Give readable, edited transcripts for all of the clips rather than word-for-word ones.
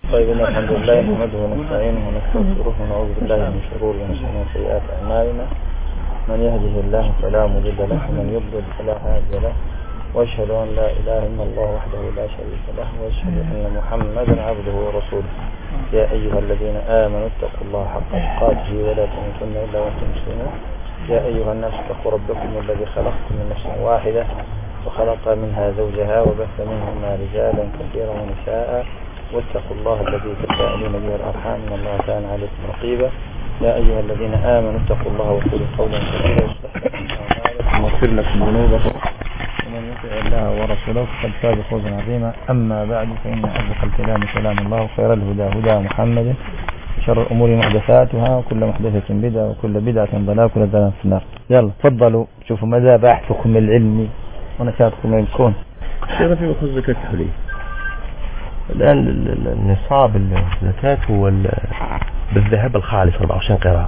طيب الحمد لله نحمده ونستعينه ونستغفره ونعوذ بالله من شرور أنفسنا وسيئات أعمالنا. من يهده الله فلا مضل له ومن يضلل فلا هادي له، وأشهد أن لا إله إلا الله وحده لا شريك له، وأشهد أن محمدا عبده ورسوله. يا أيها الذين آمنوا اتقوا الله حق تقاته ولا تموتن إلا وأنتم مسلمون. يا أيها الناس اتقوا ربكم الذي خلقكم من نفس واحدة وخلق منها زوجها وبث منهما رجالا كثيرا ونساء، واتقوا الله الذي تساءلون به الأرحام إن الله كان عليكم رقيبا. يا أيها الذين آمنوا اتقوا الله وقولوا قولا سديدا يصلح لكم أعمالكم ويغفر لكم ذنوبكم، ومن يطع الله ورسوله فقد فاز فوزا عظيما. أما بعد، فإن أصدق الكلام كلام الله، وخير الهدى هدى محمد، شر الأمور محدثاتها، وكل محدثة بدعة، وكل بدعة ضلالة، وكل ضلالة في النار. يلا تفضلوا شوفوا ماذا بحثكم العلمي ونشاطكم يكون. شيخ في أخذ زكاة الحلي الآن النصاب الزكاة هو بالذهب الخالص 24 قراءة.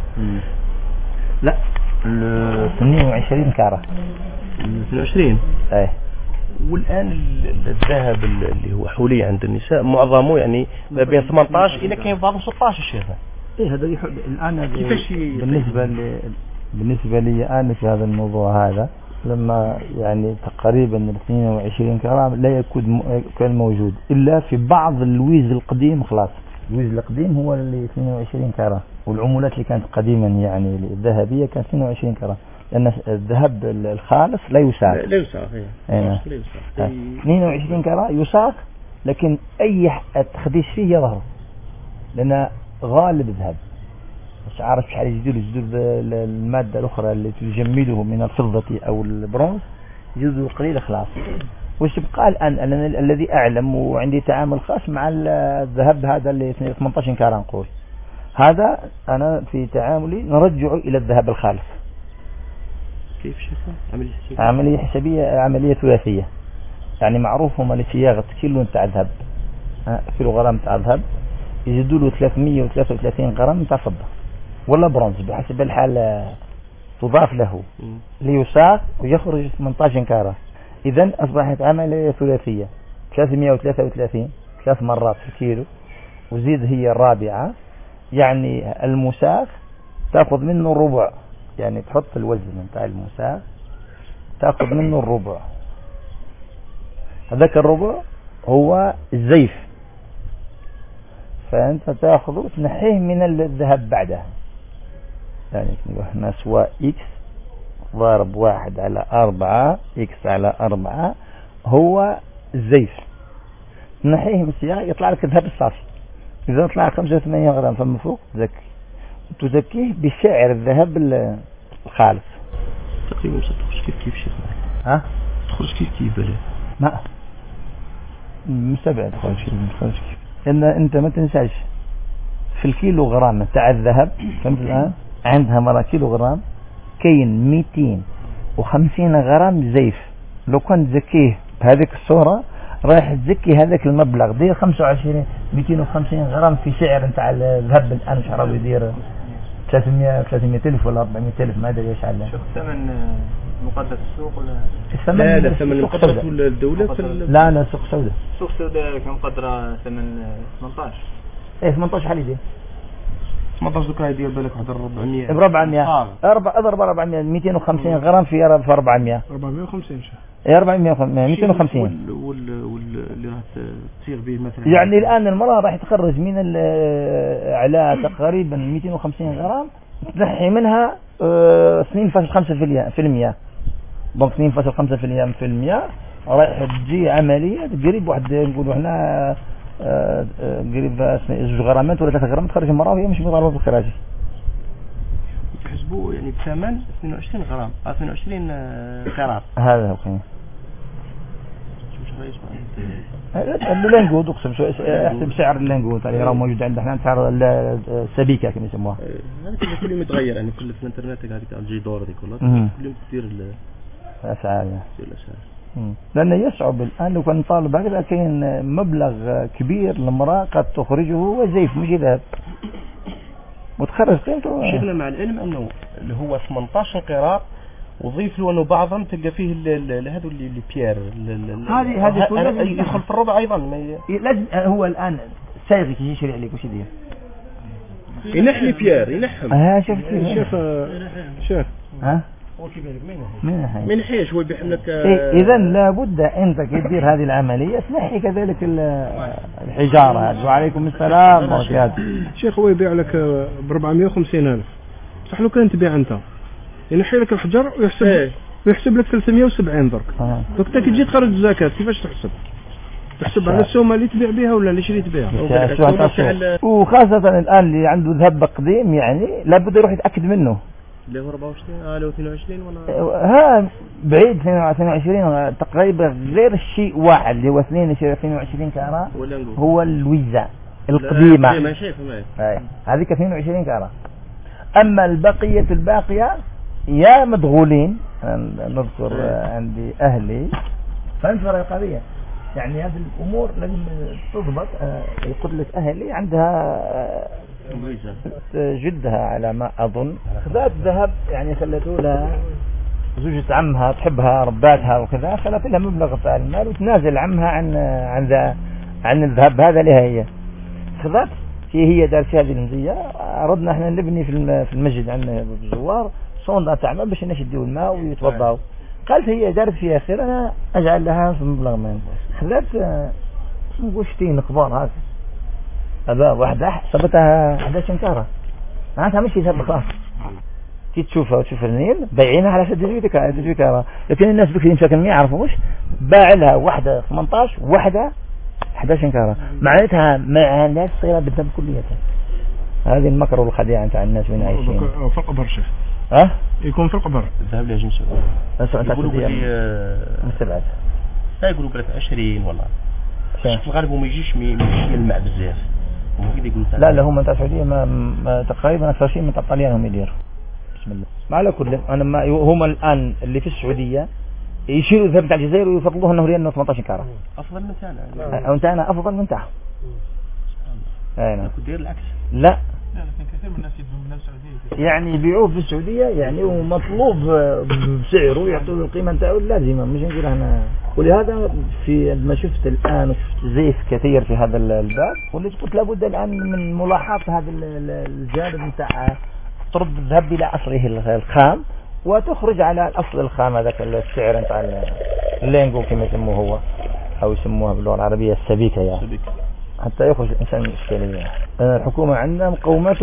لا 22 كارة 22. ايه. والآن الذهب اللي هو حولي عند النساء معظمه يعني ما بين 18 إلى كاين بعضهم 16 الشيخ. ايه هذا الآن كيفاش بالنسبة لي أنا في هذا الموضوع هذا، لما يعني تقريبا 22 كرام لا كان موجود إلا في بعض الويز القديم. خلاص الويز القديم هو اللي 22 كرام، والعملات اللي كانت قديما يعني الذهبية كانت 22 كرام، لأن الذهب الخالص لا يساق. لا يساق. 22 كرام يساق، لكن أي تخديش فيه يظهر، لأن غالب ذهب. مش عارف شحال يجدوا المادة الأخرى اللي تجمده من الفضة أو البرونز، يجدوا قليل خلاص. وش بقى الآن الذي أعلم وعندي تعامل خاص مع الذهب هذا اللي 18 كاران نقول، هذا أنا في تعاملي نرجعه إلى الذهب الخالص. كيف شكله؟ عملية حسابية، عملية ثلاثية. يعني معروف هم لصياغة كيلو تاع ذهب، كيلو غرام تاع ذهب يجدوا له 333 غرام تاع فضة ولا برونز بحسب الحال تضاف له ليساق ويخرج 18 كارة. إذن أصبحت عملية ثلاثية، 333 ثلاث مرات في الكيلو، وزيد هي الرابعة، يعني المساق تأخذ منه الربع، يعني تحط الوزن بتاع المساق تأخذ منه الربع. هذاك الربع هو الزيف، فأنت تأخذه وتنحيه من الذهب بعدها. يعني احنا سواء إكس ضارب 1/4 إكس على 4 هو الزيف، تنحيه من السياق يطلع لك الذهب الصافي. إذا طلع 85 غرام فما فوق تزكيه بسعر الذهب الخالص. تقريبا تخرج كيف شيخ؟ تخرج كيف بلا؟ ما مستبعد تخرج كيف. إن أنت ما تنساش في الكيلو غرام تاع الذهب، فهمت الآن؟ عندها مرة كيلو غرام كاين 250 غرام زيف. لو كنت تزكيه بهذيك الصورة رايح تزكي هذاك المبلغ دير 25 250 غرام في سعر نتاع الذهب الآن مش عارف يدير 300 ألف ولا 400 ألف، ما أدري إيش على. شوف ثمن مقدر السوق ولا لا ثمن مقدرة الدولة في لا سوق سوداء. سوق سوداء كم قدره ثمن 18. ايه 18 حالي دي 18 ذكرى يدير بالك حضر 400 ب 400 اضرب 400 250 غرام في 400 450 شهر. ايه 250 واللي راح تصير به مثلا. يعني الآن المرأة راح تخرج من على تقريبا 250 غرام تنحي منها 2.5%. ضم 2.5% رايح تجي عملية قريب واحد نقولوا احنا قريب 2 غرامات ولا 3 غرامات تخرج المرأة وهي مش مطالبة بالخراج. يحسبوا يعني بثمن 22 غرام 22 كرات. هذا هو قيمة. اللينجود اقسم احسب سعر اللينجود اللي راه موجود عندنا احنا سعر السبيكة كما يسموها. هذا كل يوم يتغير، يعني كل في الانترنت هذيك الجي دور هذيك كلها كل يوم تدير الاسعار. لأنه يصعب الآن لو كان طالب هكذا كاين مبلغ كبير المرأة قد تخرجه هو زيف مش ذهب وتخرج قيمته. شغلة مع العلم أنه اللي هو 18 قراط وضيف له أنه بعضهم تلقى فيه هذا اللي بيير هذه يدخل في الربع أيضا لازم. هو الآن سايغك يشري عليك وش يدير ينحي فيار ينحم شوف ها من حيش هو بيحملك إذا لابد أنت تدير هذه العملية تنحي كذلك الحجارة. وعليكم السلام وبركاته. شيخ هو يبيع لك ب 450,000 صح له كان تبيع أنت ينحي لك الحجر ويحسب لك 370 درك. دوك انت كي تجي تخرج الزكاة كيفاش تحسب على السومة اللي تبيع بها ولا اللي شريت بها؟ وخاصة الآن اللي عنده ذهب قديم يعني لابد يروح يتأكد منه. اللي هو 24 لو 22 ولا ها بعيد 22 تقريبا غير الشيء واحد اللي هو 22 كارا هو الويزا القديمة هذيك 22 كارا. أما البقية الباقية يا مدغولين نذكر عندي أهلي فانفر القضية يعني هذه الأمور لازم تضبط. يقول لك أهلي عندها جدها على ما أظن خذات ذهب يعني خلتوا لها زوجة عمها تحبها رباتها وكذا خلت لها مبلغ في المال وتنازل عمها عن الذهب هذا لها هي خذات هي دارت هذه المزية. أردنا احنا نبني في المسجد عندنا بالزوار صوندة تعمل باش الناس يديوا الماء ويتوضعوا. قالت هي دارت فيها خير أنا أجعل لها في مبلغ من خذات نقوشتين كبار هذا أبا واحدة حسبتها 11 كارة معناتها مش يذهب خلاص تشوفها وتشوف النيل بايعينها على 6 كارة. لكن الناس بكري مساكن ما يعرفوش باع لها واحدة 18 واحدة 11 كارة معناتها مع الناس صيرة بالذنب كليتها. هذه المكر والخديعة نتاع الناس وين عايشين في القبر شيخ يكون في القبر الذهب اللي يجي يقولوا لي مستبعد لا يقولوا لك 20 والله في الغالب وما يجيش من الماء بزاف لا هم تاع السعودية ما تقريبا أكثر شيء من الطليان هم يديروا. بسم الله ما على كل أنا ما هم الآن اللي في السعودية يشيلوا الذهب تاع الجزائر ويفضلوه انه ريال 18 كارة افضل من تاعنا او تاعنا افضل من تاعهم. انا كدير العكس لا لكن كثير من الناس يدهم من السعودية يعني يبيعوه في السعودية يعني ومطلوب بسعره يعطوا القيمة نتاعو اللازمة مش نقول احنا. ولهذا في ما شفت الآن زيف كثير في هذا الباب واللي قلت لابد الآن من ملاحظة هذا الجانب نتاع ترد الذهب إلى أصله الخام وتخرج على الأصل الخام هذاك السعر نتاع اللينجو كما يسموه هو أو يسموها باللغة العربية السبيكة يعني حتى يخرج الإنسان من الإشكالية. الحكومة عندنا مقوماته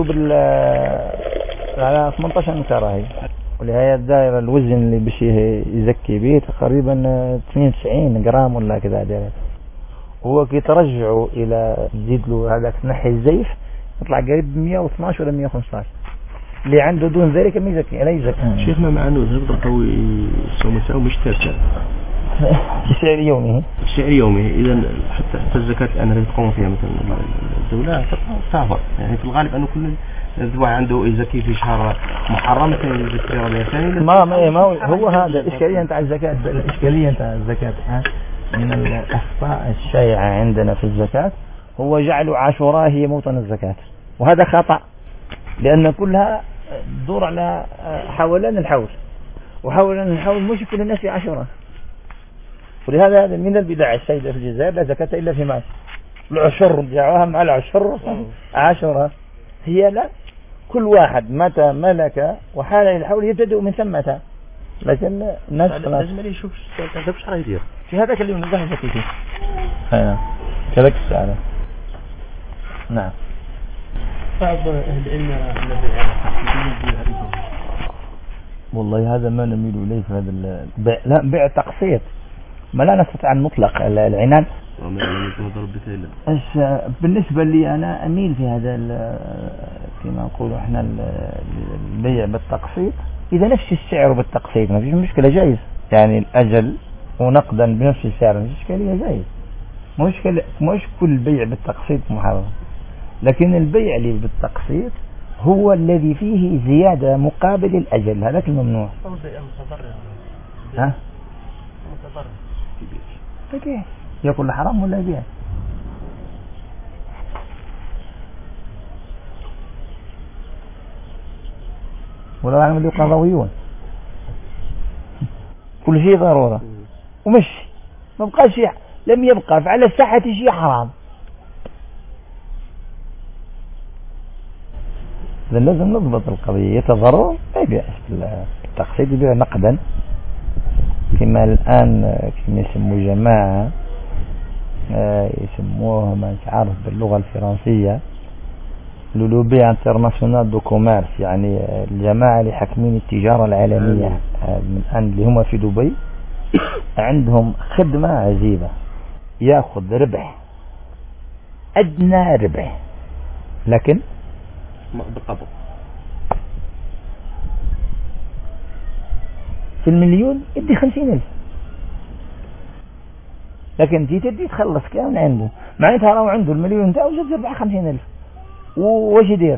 على 18 كارة هي ولهي الدائرة الوزن اللي باش يزكي به تقريبا 92 جرام ولا كذا دائرة. هو كي ترجعه إلى تزيد له هذاك تنحي الزيف يطلع قريب 112 ولا 115 اللي عنده دون ذلك ما يزكي لا يزكي. شيخنا مع انه ذهب قوي سوى مش ترجع بسعر يومه اذا حتى الزكاة الان اللي تقوم فيها مثلا الدولة تعبر يعني في الغالب انه كل الذبح عنده يزكي في شهر محرم كان يزكي ربيع ثاني ما هو هذا الاشكالية نتاع الزكاة. الاشكالية نتاع الزكاة من الاخطاء الشائعة عندنا في الزكاة هو جعل عاشوراء هي موطن الزكاة وهذا خطأ لأن كلها تدور على حولان الحول وحولان الحول مش كل الناس في عاشوراء. ولهذا من البدع السيدة في الجزائر لا زكاة إلا في مال العشر جعوها مع العشر عاشوراء هي لا كل واحد متى ملك وحال الحول يبتدئ من ثمتها لكن الناس لازم اللي يشوف شو راح يدير في هذاك اليوم نزح زكيته كذلك الساعة. نعم بعض أهل العلم والله هذا ما نميل إليه في هذا البيع. لا بيع تقسيط ما لا نستطيع أن نطلق العنان. بالنسبة لي أنا أميل في هذا كما نقول إحنا البيع بالتقسيط إذا نفس السعر بالتقسيط ما فيش مشكلة جائز يعني الأجل ونقدا بنفس السعر مش إشكالية جائز. مش كل بيع بالتقسيط محرم لكن البيع اللي بالتقسيط هو الذي فيه زيادة مقابل الأجل هذاك الممنوع. ها؟ يبيع يقول حرام ولا يبيع؟ ولا يعملوا قضاويون كل شيء ضرورة ومشي ما بقى شيء لم يبقى على الساحة شيء حرام لازم نضبط القضية. يتضرر ما يبيعش التقسيط، يبيع نقدا كما الآن كما يسموا جماعة يسموه ما عارف باللغة الفرنسية لولوبي انترناسيونال دو كوميرس، يعني الجماعة اللي حاكمين التجارة العالمية من الآن اللي هم في دبي. عندهم خدمة عجيبة، ياخذ ربح أدنى ربح لكن بالقبض في المليون يدي 50,000، لكن تدي تخلص كامل عنده، معناتها راهو عنده المليون تاعو جد يربح 50,000. واش يدير؟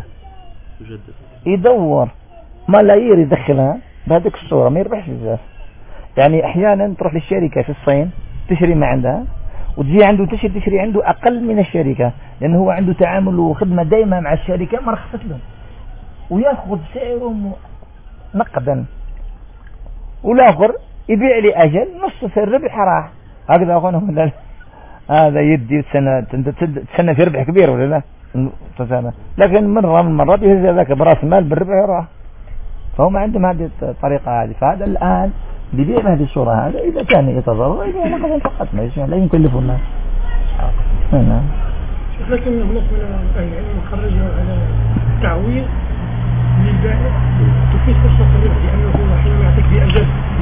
يدور ملايير يدخلها بهذيك الصورة، ما يربحش بزاف. يعني احيانا تروح للشركة في الصين تشري ما عندها، وتجي عنده تشري عنده اقل من الشركة، لانه هو عنده تعامل وخدمة دائمة مع الشركة ما رخصت له، وياخذ سعره نقدا، والاخر يبيع لي اجل نص في الربح راح. هكذا اخونا هذا يدي تسنى في ربح كبير ولا لا؟ لكن مرة من المرات يهز ذاك براس مال بالربح راح. فهم عندهم هذه الطريقة هذه. فهذا الآن بيبيع بهذه الصورة هذا إذا كان يتضرر يبيع نقدا فقط، ما لا يكلفوا الناس. نعم. لكن هناك من أهل العلم خرجوا على تعويض للبائع تفيد فرصة الربح، لأنه هو حينما يعطيك بأجل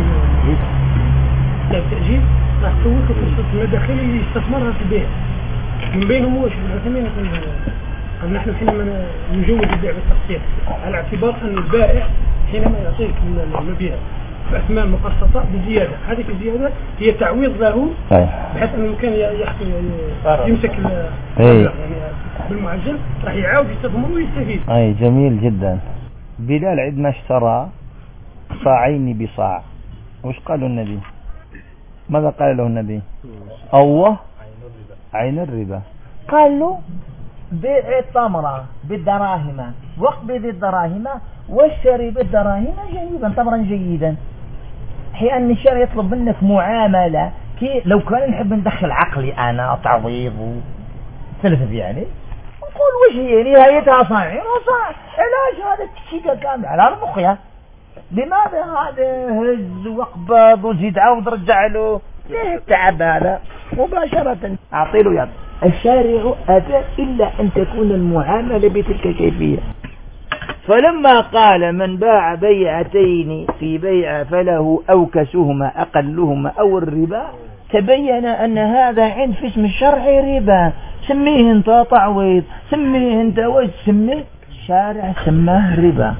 التأجيل راح تفوت فرصة المداخل اللي يستثمرها في البيع. من بينهم هو شيخ العثيمين قال نحن حينما نجوز البيع بالتقسيط على اعتبار أن البائع حينما يعطيك المبيع بأثمان مقسطة بزيادة، هذه الزيادة هي تعويض له بحيث أنه كان يمسك يعني بالمعجل راح يعاود يستثمر ويستفيد. أي جميل جدا. بلال عندما اشترى صاعين بصاع وش قالوا النبي؟ ماذا قال له النبي؟ الله عين الربا. قال له بيع التمرة بالدراهم واقبض الدراهم واشتري بالدراهم جيدا، تمرا جيدا. أحيانا الشارع يطلب منك معاملة كي لو كان نحب ندخل عقلي أنا تعويض وثلث يعني نقول وش هي نهايتها صاعين وصاع، علاش هذا التشيكة كامل على رمقها؟ لماذا هذا هز واقبض وزيد عاود رجع له؟ ليه التعب هذا؟ مباشرة أعطي له يد. الشارع أبى إلا أن تكون المعاملة بتلك الكيفية. فلما قال من باع بيعتين في بيع فله أوكسهما أقلهما أو الربا، تبين أن هذا عند في اسم الشرع ربا. سميه انت تعويض، سميه انت وجه، سميه الشارع سماه ربا.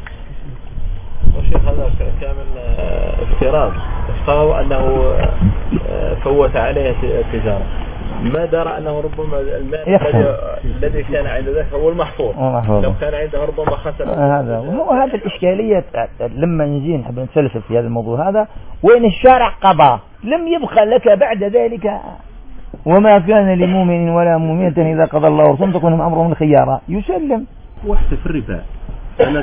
والشيخ هذا كامل افتراض، افترضوا أنه فوت عليه التجارة، ما درى أنه ربما المال الذي كان عند ذاك هو المحفوظ، لو كان عنده ربما خسر. هذا وهو هذا الإشكالية. لما نجي نحب نتفلسف في هذا الموضوع هذا، وين الشارع قضى لم يبقى لك بعد ذلك. وما كان لمؤمن ولا مؤمنة إذا قضى الله ورسوله تكون أمرهم الخيارة يسلم. واحد في الربا أنك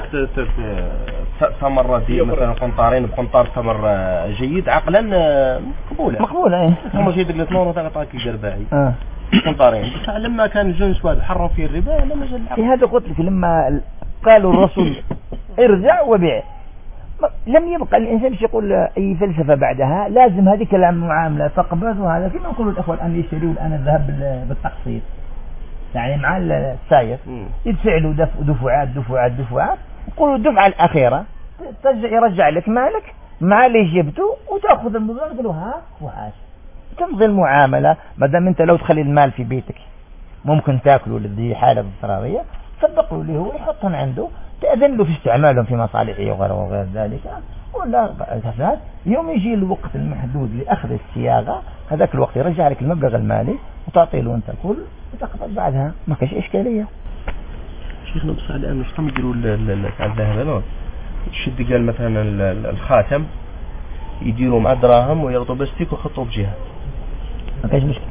ثمر دي مثلا قنطارين بقنطار ثمر جيد عقلا مقبولة ثم جيد الاثنين وتعطاك الجرباعي قنطارين. بس لما كان الجنس واحد حرم فيه الربا لما جاء العقل. هذا قلت لك لما قالوا الرسول ارجع وبيع، لم يبقى الإنسان مش يقول أي فلسفة بعدها، لازم هذيك المعاملة تقبض. وهذا كما نقول الأخوة الآن يشتروا الآن الذهب بالتقسيط، يعني مع السايق يدفع له دفعات يقولوا الدفعة الأخيرة يرجع لك مالك مع اللي جبته وتأخذ المبلغ تقول له ها وهاش. تمضي المعاملة. ما دام أنت لو تخلي المال في بيتك ممكن تأكله لذي حالة اضطرارية، صدقوا له هو يحطهم عنده، تأذن له في استعمالهم في مصالحه وغير ذلك. ولا يوم يجي الوقت المحدود لأخذ الصياغة، هذاك الوقت يرجع لك المبلغ المالي وتعطي له أنت كل وتقبض بعدها، ما كاش إشكالية. شيخنا بس الآن مش هم يديروا الذهب الشد قال مثلا الخاتم يديروا مع دراهم ويرضوا بستيك ويحطوا بجهة، ما كاش مشكلة.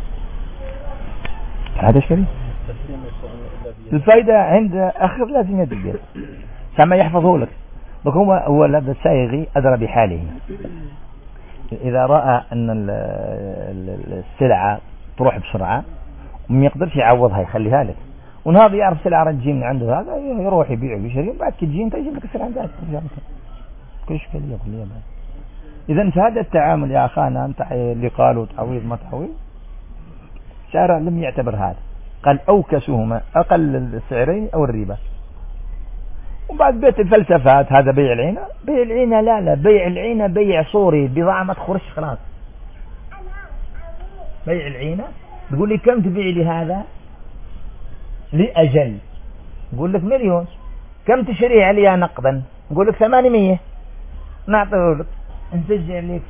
هذا إشكالية. الفائدة عند آخر لازم يدير سما يحفظه لك. هو هذا السائغي أدرى بحاله. إذا رأى أن السلعة تروح بسرعة وما يقدرش يعوضها يخليها لك، ونهار يعرف سلعة تجي من عنده هذا يروح يبيع ويشتري، بعد كي تجي انت يجيب لك السلعة عندك كل إشكالية كلية. إذا فهذا التعامل يا أخانا أنت اللي قالوا تعويض ما تعويض، الشارع لم يعتبر هذا، قال أوكسهما أقل السعرين أو الربا. وبعد بيت الفلسفات هذا بيع العينة، بيع العينة لا بيع العينة بيع صوري، بضاعة ما تخرج خلاص. بيع العينة تقول لي كم تبيع لي هذا لأجل، نقول لك 1,000,000. كم تشريه عليها نقدا؟ نقول لك 800، نعطيه لك نسجع لك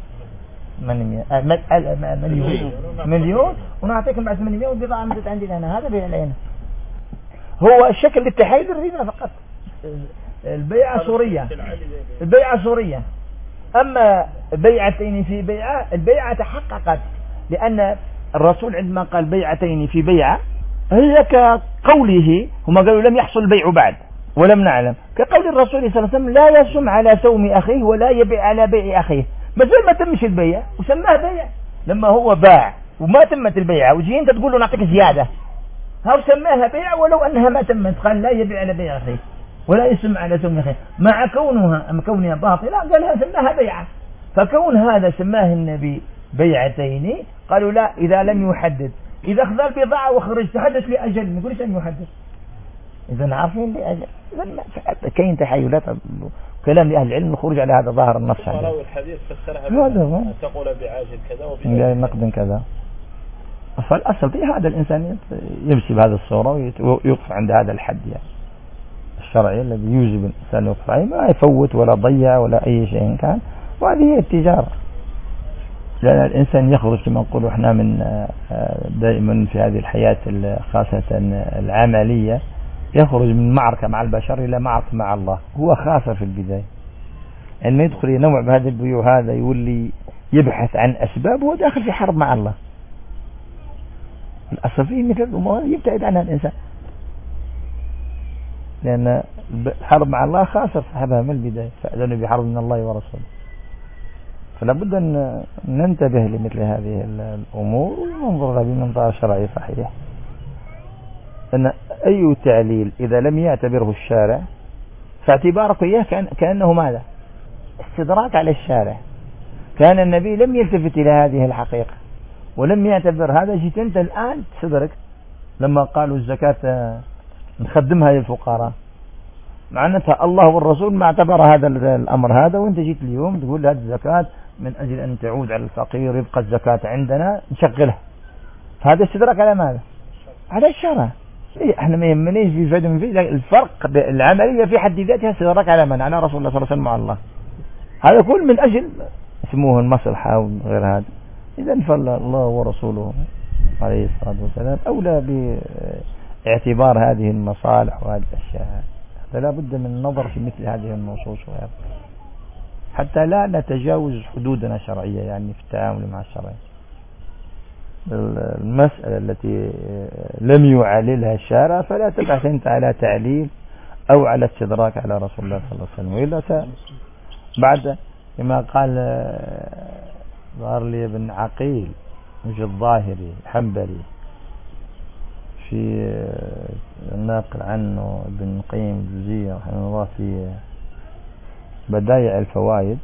1,000,000 ونعطيكم بعد 800 والبضاعة مدت عندي أنا. هذا بيع العينة، هو الشكل للتحايل الربا فقط. البيعة صورية، البيعة صورية. أما بيعتين في بيعة، البيعة تحققت، لأن الرسول عندما قال بيعتين في بيعة هي كقوله، هم قالوا لم يحصل البيع بعد ولم نعلم، كقول الرسول صلى الله عليه وسلم لا يسم على سوم أخيه ولا يبيع على بيع أخيه. بس ما تمش البيع وسماه بيع، لما هو باع وما تمت البيعة وجي انت تقول له نعطيك زيادة، هاو سماها بيع ولو أنها ما تمت. قال لا يبيع على بيع أخيه ولا يسم على سوم أخيه، مع كونها باطلة قالها سماها بيعة. فكون هذا سماه النبي بيعتين، قالوا لا إذا لم يحدد، إذا أخذ البضاعة وخرج تحدث لأجل، ما يقولش أن يحدد. إذا عارفين لأجل، إذا كاين تحايلات كلام لأهل العلم الخروج على هذا ظاهر النص. راوي الحديث فسرها بأن تقول بعاجل كذا وبنقد كذا. فالأصل في هذا الإنسان يمشي بهذه الصورة ويقف عند هذا الحد يعني الشرعي الذي يوجب الإنسان يقف عليه، ما يفوت ولا ضيع ولا أي شيء كان. وهذه هي التجارة، لأن الإنسان يخرج كما نقول إحنا من دائما في هذه الحياة خاصة العملية، يخرج من معركة مع البشر إلى معركة مع الله. هو خاسر في البداية، أن يدخل ينوع بهذا البيوع هذا يولي يبحث عن أسباب، هو داخل في حرب مع الله. الأصل فيه مثل الأمور يبتعد عنها الإنسان، لأن الحرب مع الله خاسر صاحبها من البداية، فأذن بحرب من الله ورسوله. فلا بد أن ننتبه لمثل هذه الأمور وننظرها بمنظار شرعي صحيح. أن أي تعليل إذا لم يعتبره الشارع فاعتبارك إياه كأنه ماذا؟ استدراك على الشارع. كان النبي لم يلتفت إلى هذه الحقيقة ولم يعتبر هذا. جيت أنت الآن تستدرك لما قالوا الزكاة نخدمها للفقراء، معناتها الله والرسول ما اعتبر هذا الأمر هذا، وانت جيت اليوم تقول هذه الزكاة من أجل أن تعود على الفقير، يبقى الزكاة عندنا نشغلها. فهذا استدراك على ماذا؟ على الشرع. احنا ما يهمنيش في فائدة من فيه، الفرق العملية في حد ذاتها استدراك على من؟ على رسول الله صلى الله عليه وسلم مع الله. هذا كل من أجل اسموه المصلحة وغير هذا. إذن فالله ورسوله عليه الصلاة والسلام أولى باعتبار هذه المصالح وهذه الأشياء. فلا بد من النظر في مثل هذه النصوص حتى لا نتجاوز حدودنا الشرعية يعني في التعامل مع الشرع. المسألة التي لم يعللها الشارع فلا تبحث أنت على تعليل أو على استدراك على رسول الله صلى الله عليه وسلم. وإلا بعد كما قال ظهر لي ابن عقيل مش الظاهري الحنبلي في الناقل عنه ابن قيم الجوزية رحمه الله في بدايع الفوائد،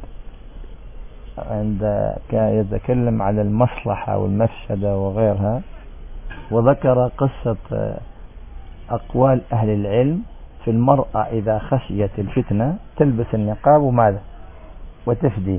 عند كان يتكلم على المصلحة والمفسدة وغيرها، وذكر قصة أقوال أهل العلم في المرأة إذا خشيت الفتنة تلبس النقاب وماذا وتفديه.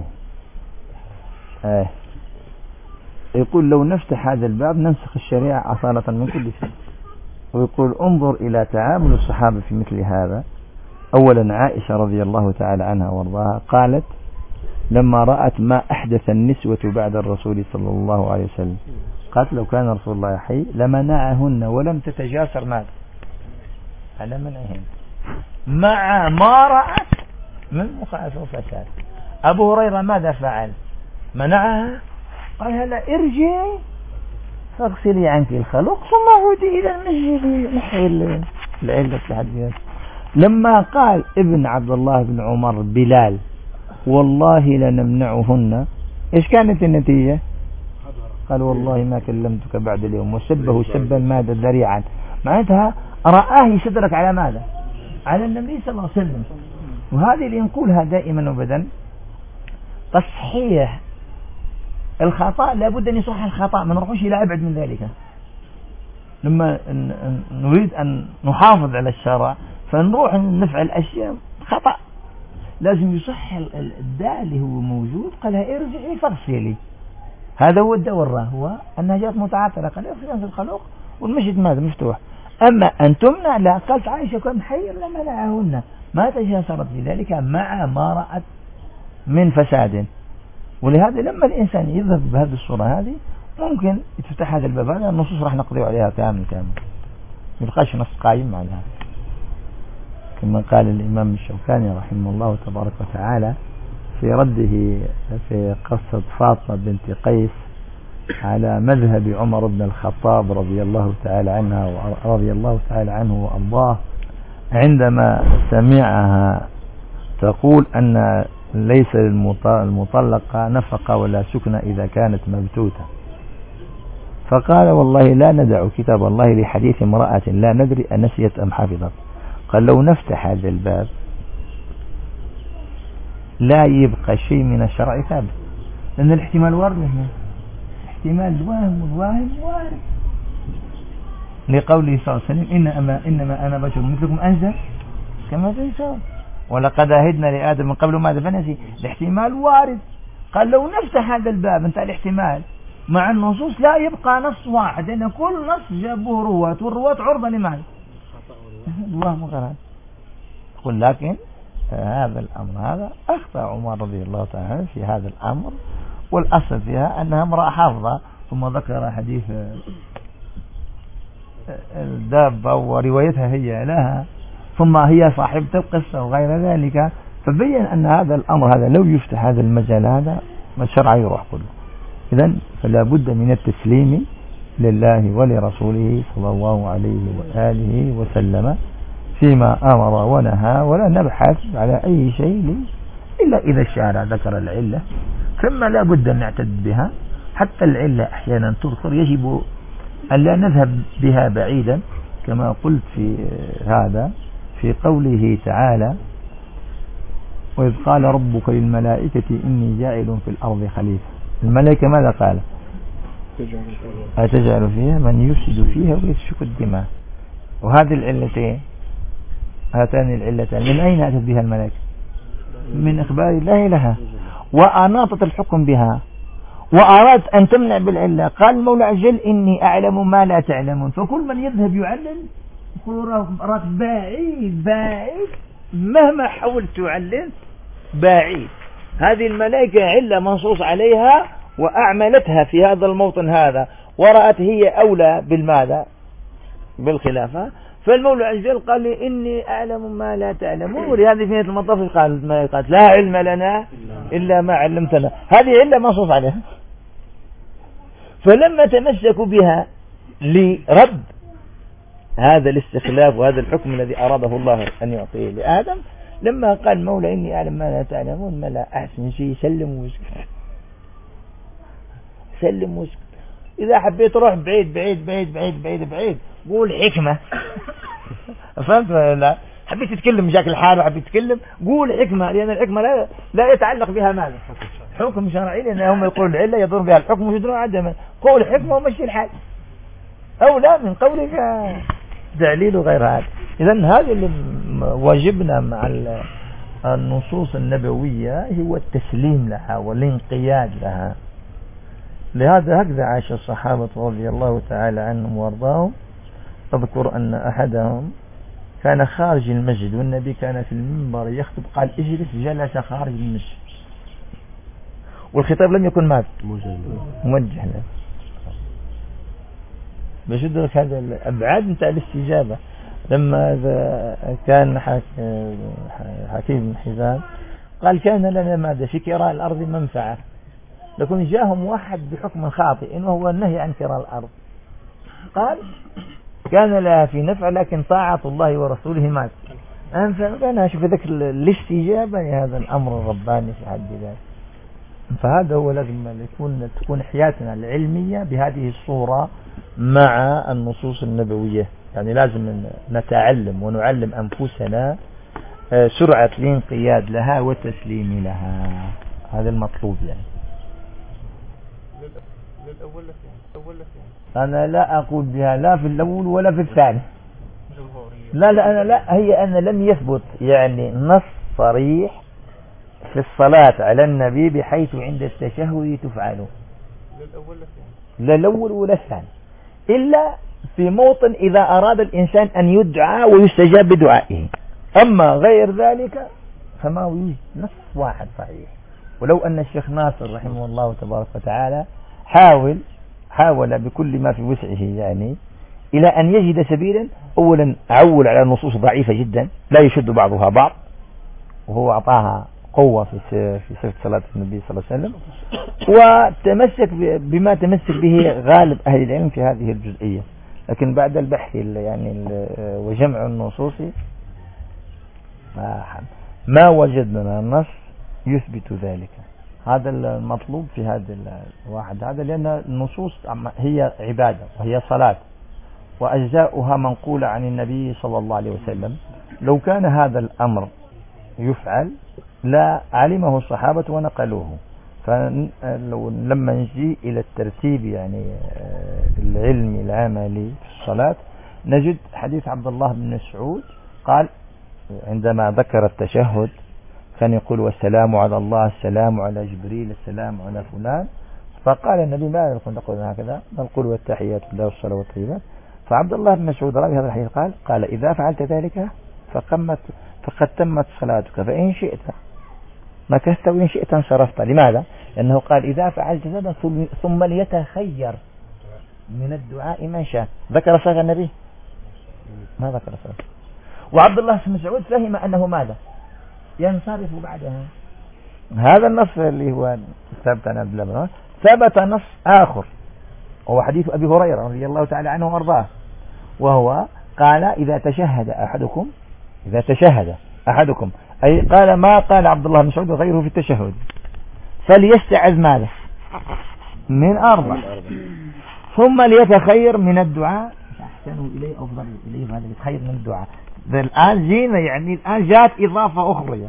يقول لو نفتح هذا الباب ننسخ الشريعة أصالة من كل شيء. ويقول انظر إلى تعامل الصحابة في مثل هذا. أولا عائشة رضي الله تعالى عنها وارضاها قالت لما رأت ما أحدث النسوة بعد الرسول صلى الله عليه وسلم، قالت لو كان رسول الله حي لمنعهن ولم تتجاسر ماذا على منعهن، مع ما رأت من مخالفة وفساد. أبو هريرة ماذا فعل؟ منعها، قال هلا ارجعي فاغسلي عنك الخلق ثم عودي إلى المسجد نحو العلة الحديث. لما قال ابن عبد الله بن عمر بلال والله لنمنعهن، إيش كانت النتيجة؟ قال والله ما كلمتك بعد اليوم، وسبه سبا ماذا ذريعا. معناتها رآه يستدرك على ماذا؟ على النبي صلى الله عليه وسلم. وهذه اللي نقولها دائما وبدا، تصحيح الخطأ لابد أن يصحح الخطأ، ما نروحش إلى أبعد من ذلك. لما نريد أن نحافظ على الشرع فنروح نفعل أشياء خطأ، لازم يصح الداء اللي هو موجود، قالها ارجعي فاغسلي. هذا هو الداء والراء، هو النجاة متعثرة، قال ارجعي في الخلوق والمسجد ماذا مفتوح. أما أن تمنع، لا، قالت عائشة كان حي لمنعهن، ما تجاسرت بذلك مع ما رأت من فساد. ولهذا لما الإنسان يذهب بهذه الصورة هذه ممكن يتفتح هذا الباب، هذا النصوص راح نقضي عليها كامل يبقاش نص قايم على هذا، كما قال الإمام الشوكاني رحمه الله تبارك وتعالى في رده في قصة فاطمة بنت قيس على مذهب عمر بن الخطاب رضي الله تعالى عنه وأرضاه، عندما سمعها تقول أن ليس للمطلقة نفقة ولا سكنة إذا كانت مبتوتة، فقال والله لا ندع كتاب الله لحديث امرأة لا ندري أنسيت أم حفظت. قال لو نفتح هذا الباب لا يبقى شيء من الشرع ثابت، لأن الاحتمال وارد هنا، احتمال الوهم والواهم وارد، لقوله صلى الله عليه وسلم إنما أنا بشر مثلكم أنزل كما تنسون ولقد عهدنا لآدم من قبل ماذا فنسي. الاحتمال وارد. قال لو نفتح هذا الباب انت الاحتمال مع النصوص لا يبقى نص واحد، لأن كل نص جابوه رواة، والرواة عرضة لماذا؟ الله مغرد. قل لكن هذا الأمر هذا أخطأ عمر رضي الله تعالى عنه في هذا الأمر، والأصل فيها أنها امرأة حافظة. ثم ذكر حديث الدابة وروايتها هي لها، ثم هي صاحبة القصة وغير ذلك، فبين أن هذا الأمر هذا لو يفتح هذا المجال هذا ما الشرع يروح كله. إذن فلا بد من التسليم لله ولرسوله صلى الله عليه وآله وسلم فيما أمر ونهى، ولا نبحث على أي شيء إلا إذا الشارع ذكر العلة، ثم لا بد أن نعتد بها. حتى العلة أحيانا تذكر يجب أن لا نذهب بها بعيدا، كما قلت في هذا في قوله تعالى وإذ قال ربك للملائكة إني جاعل في الأرض خليفة. الملائكة ماذا قال؟ أتجعل فيها من يفسد فيها ويسفك الدماء. وهذه العلتين، هاتان العلتان من أين أتت بها الملائكة؟ من إخبار الله لها، وأناطت الحكم بها، وأرادت أن تمنع بالعلة. قال المولى عز وجل إني أعلم ما لا تعلمون. فكل من يذهب يعلم يقول راك بعيد مهما حاولت تعلم بعيد. هذه الملائكة علة منصوص عليها وأعملتها في هذا الموطن هذا، ورأت هي أولى بالماذا؟ بالخلافة. فالمولى عز وجل قال لي إني أعلم ما لا تعلمون، ولهذه في نهاية المطاف قالت لا علم لنا إلا ما علمتنا. هذه علة منصوص عليها، فلما تمسكوا بها لرد هذا الاستخلاف وهذا الحكم الذي أراده الله أن يعطيه لآدم، لما قال المولى إني أعلم ما لا تعلمون، ما لا أحسن شيء سلم واسكت. إذا حبيت روح بعيد قول حكمة. فهمت ولا لا؟ حبيت تتكلم جاك الحال وحبيت تتكلم قول حكمة، لأن الحكمة لا يتعلق بها ماذا؟ حكم شرعي، لأن هم يقولون العلة يدور بها الحكم ويدور عدما. قول حكمة ومشي الحال أولى من قولك تعليل غير هذا. إذن هذا اللي واجبنا مع النصوص النبوية هو التسليم لها والانقياد لها. لهذا هكذا عاش الصحابة رضي الله تعالى عنهم وارضاهم. أذكر أن أحدهم كان خارج المسجد والنبي كان في المنبر يخطب، قال اجلس، جلس خارج المسجد، والخطاب لم يكن ماذا؟ موجه له. باش يدرك هذا الأبعاد نتاع الاستجابة. لما كان حكيم بن حزام قال كان لنا ماذا في كراء الأرض منفعة، لكن جاءهم واحد بحكم خاطئ وهو النهي عن كراء الأرض. قال كان لها في نفع لكن طاعة الله ورسوله مات. فأنا أشوف ذلك الاستجابة لهذا الأمر الرباني في حد ذاته. فهذا هو لازم تكون حياتنا العلمية بهذه الصورة مع النصوص النبوية. يعني لازم نتعلم ونعلم أنفسنا سرعة الانقياد لها والتسليم لها. هذا المطلوب يعني. أنا لا أقول بها لا في الأول ولا في الثاني. لا أنا لا، هي أنا لم يثبت يعني نص صريح في الصلاة على النبي بحيث عند التشهد تفعل لا الأول ولا الثاني، إلا في موطن إذا أراد الإنسان أن يدعى ويستجاب بدعائه. أما غير ذلك فما يوجد نص واحد صحيح. ولو أن الشيخ ناصر رحمه الله تبارك وتعالى حاول بكل ما في وسعه يعني إلى أن يجد سبيلا، أولا عول على نصوص ضعيفة جدا لا يشد بعضها بعض، وهو أعطاها قوة في صفة صلاة النبي صلى الله عليه وسلم، وتمسك بما تمسك به غالب أهل العلم في هذه الجزئية. لكن بعد البحث يعني وجمع النصوص ما وجدنا نص يثبت ذلك. هذا المطلوب في هذا الواحد هذا، لأن النصوص هي عبادة وهي صلاة وأجزاؤها منقولة عن النبي صلى الله عليه وسلم. لو كان هذا الأمر يفعل لا علمه الصحابة ونقلوه. فلما نجي إلى الترتيب يعني العلمي العملي في الصلاة نجد حديث عبد الله بن مسعود قال عندما ذكر التشهد كان يقول والسلام على الله، السلام على جبريل، السلام على فلان. فقال النبي ما نقول هكذا، نقول والتحيات لله والصلاة والطيبات. فعبد الله بن مسعود راوي هذا الحديث قال إذا فعلت ذلك فقد تمت صلاتك، فإن شئت مكثت وإن شئت انصرفت. لماذا؟ لأنه قال إذا فعلت ذلك ثم ليتخير من الدعاء ما شاء. ذكر صيغة النبي؟ ما ذكر صيغة. وعبد الله بن مسعود فهم أنه ماذا؟ ينصرف بعدها. هذا النص اللي هو ثبت عن عبد الله، ثبت نص آخر وهو حديث أبي هريرة رضي الله تعالى عنه وارضاه، وهو قال إذا تشهد أحدكم أي قال ما قال عبد الله بن مسعود وغيره في التشهد فليستعذ ماذا؟ من 4 ثم ليتخير من الدعاء أحسنوا إليه أفضل إليه، هذا يتخير من الدعاء. الآن جينا يعني الآن جاءت إضافة أخرى،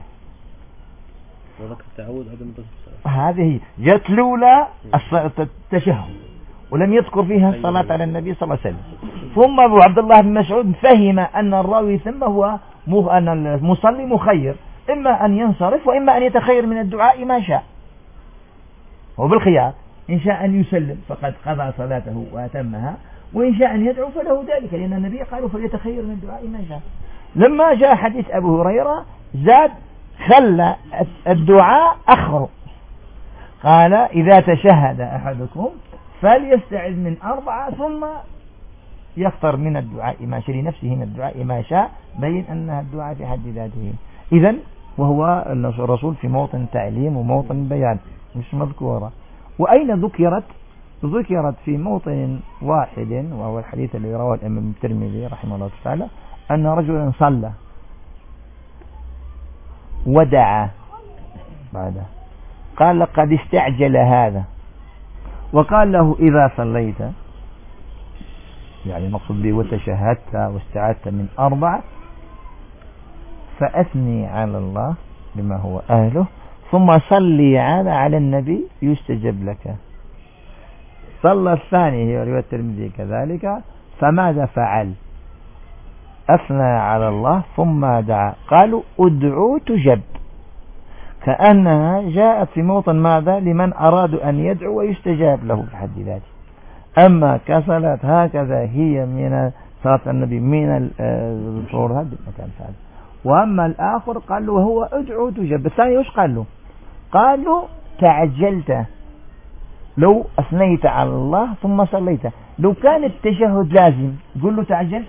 هذه جاءت الأولى التشهد ولم يذكر فيها الصلاة على النبي صلى الله عليه وسلم. ثم أبو عبد الله بن مسعود فهم أن الراوي ثم هو أن المصلي مخير، إما أن ينصرف وإما أن يتخير من الدعاء ما شاء، وبالخيار إن شاء أن يسلم فقد قضى صلاته وأتمها، وإن شاء أن يدعو فله ذلك، لأن النبي قالوا فليتخير من الدعاء ما شاء. لما جاء حديث أبو هريرة زاد خلى الدعاء أخر، قال إذا تشهد أحدكم فليستعذ من 4 ثم يختار من الدعاء ما شاء لنفسه من الدعاء ما شاء، بين أن الدعاء في حد ذاته. إذن وهو الرسول في موطن تعليم وموطن بيان مش مذكورة. وأين ذكرت في موطن واحد، وهو الحديث الذي رواه الإمام الترمذي رحمه الله تعالى أن رجلا صلى ودعا بعده، قال قد استعجل هذا، وقال له إذا صليت يعني المقصود به وتشهدت واستعدت من 4 فأثني على الله بما هو أهله ثم صلي على النبي يستجب لك. صلى الثاني هي رواية الترمذي كذلك، فماذا فعل؟ أثنى على الله ثم دعا، قالوا ادعوا تجب، كأنها جاءت في موطن ماذا؟ لمن أراد أن يدعو ويستجاب له في حد ذاته. أما كصلاة هكذا هي من صلاة النبي من الشهور هذا المكان هذا. وأما الآخر قال له هو ادعو تجب. الثاني وش قال له؟ قال له تعجلت، لو أثنيت على الله ثم صليت، لو كان التشهد لازم يقول له تعجلت،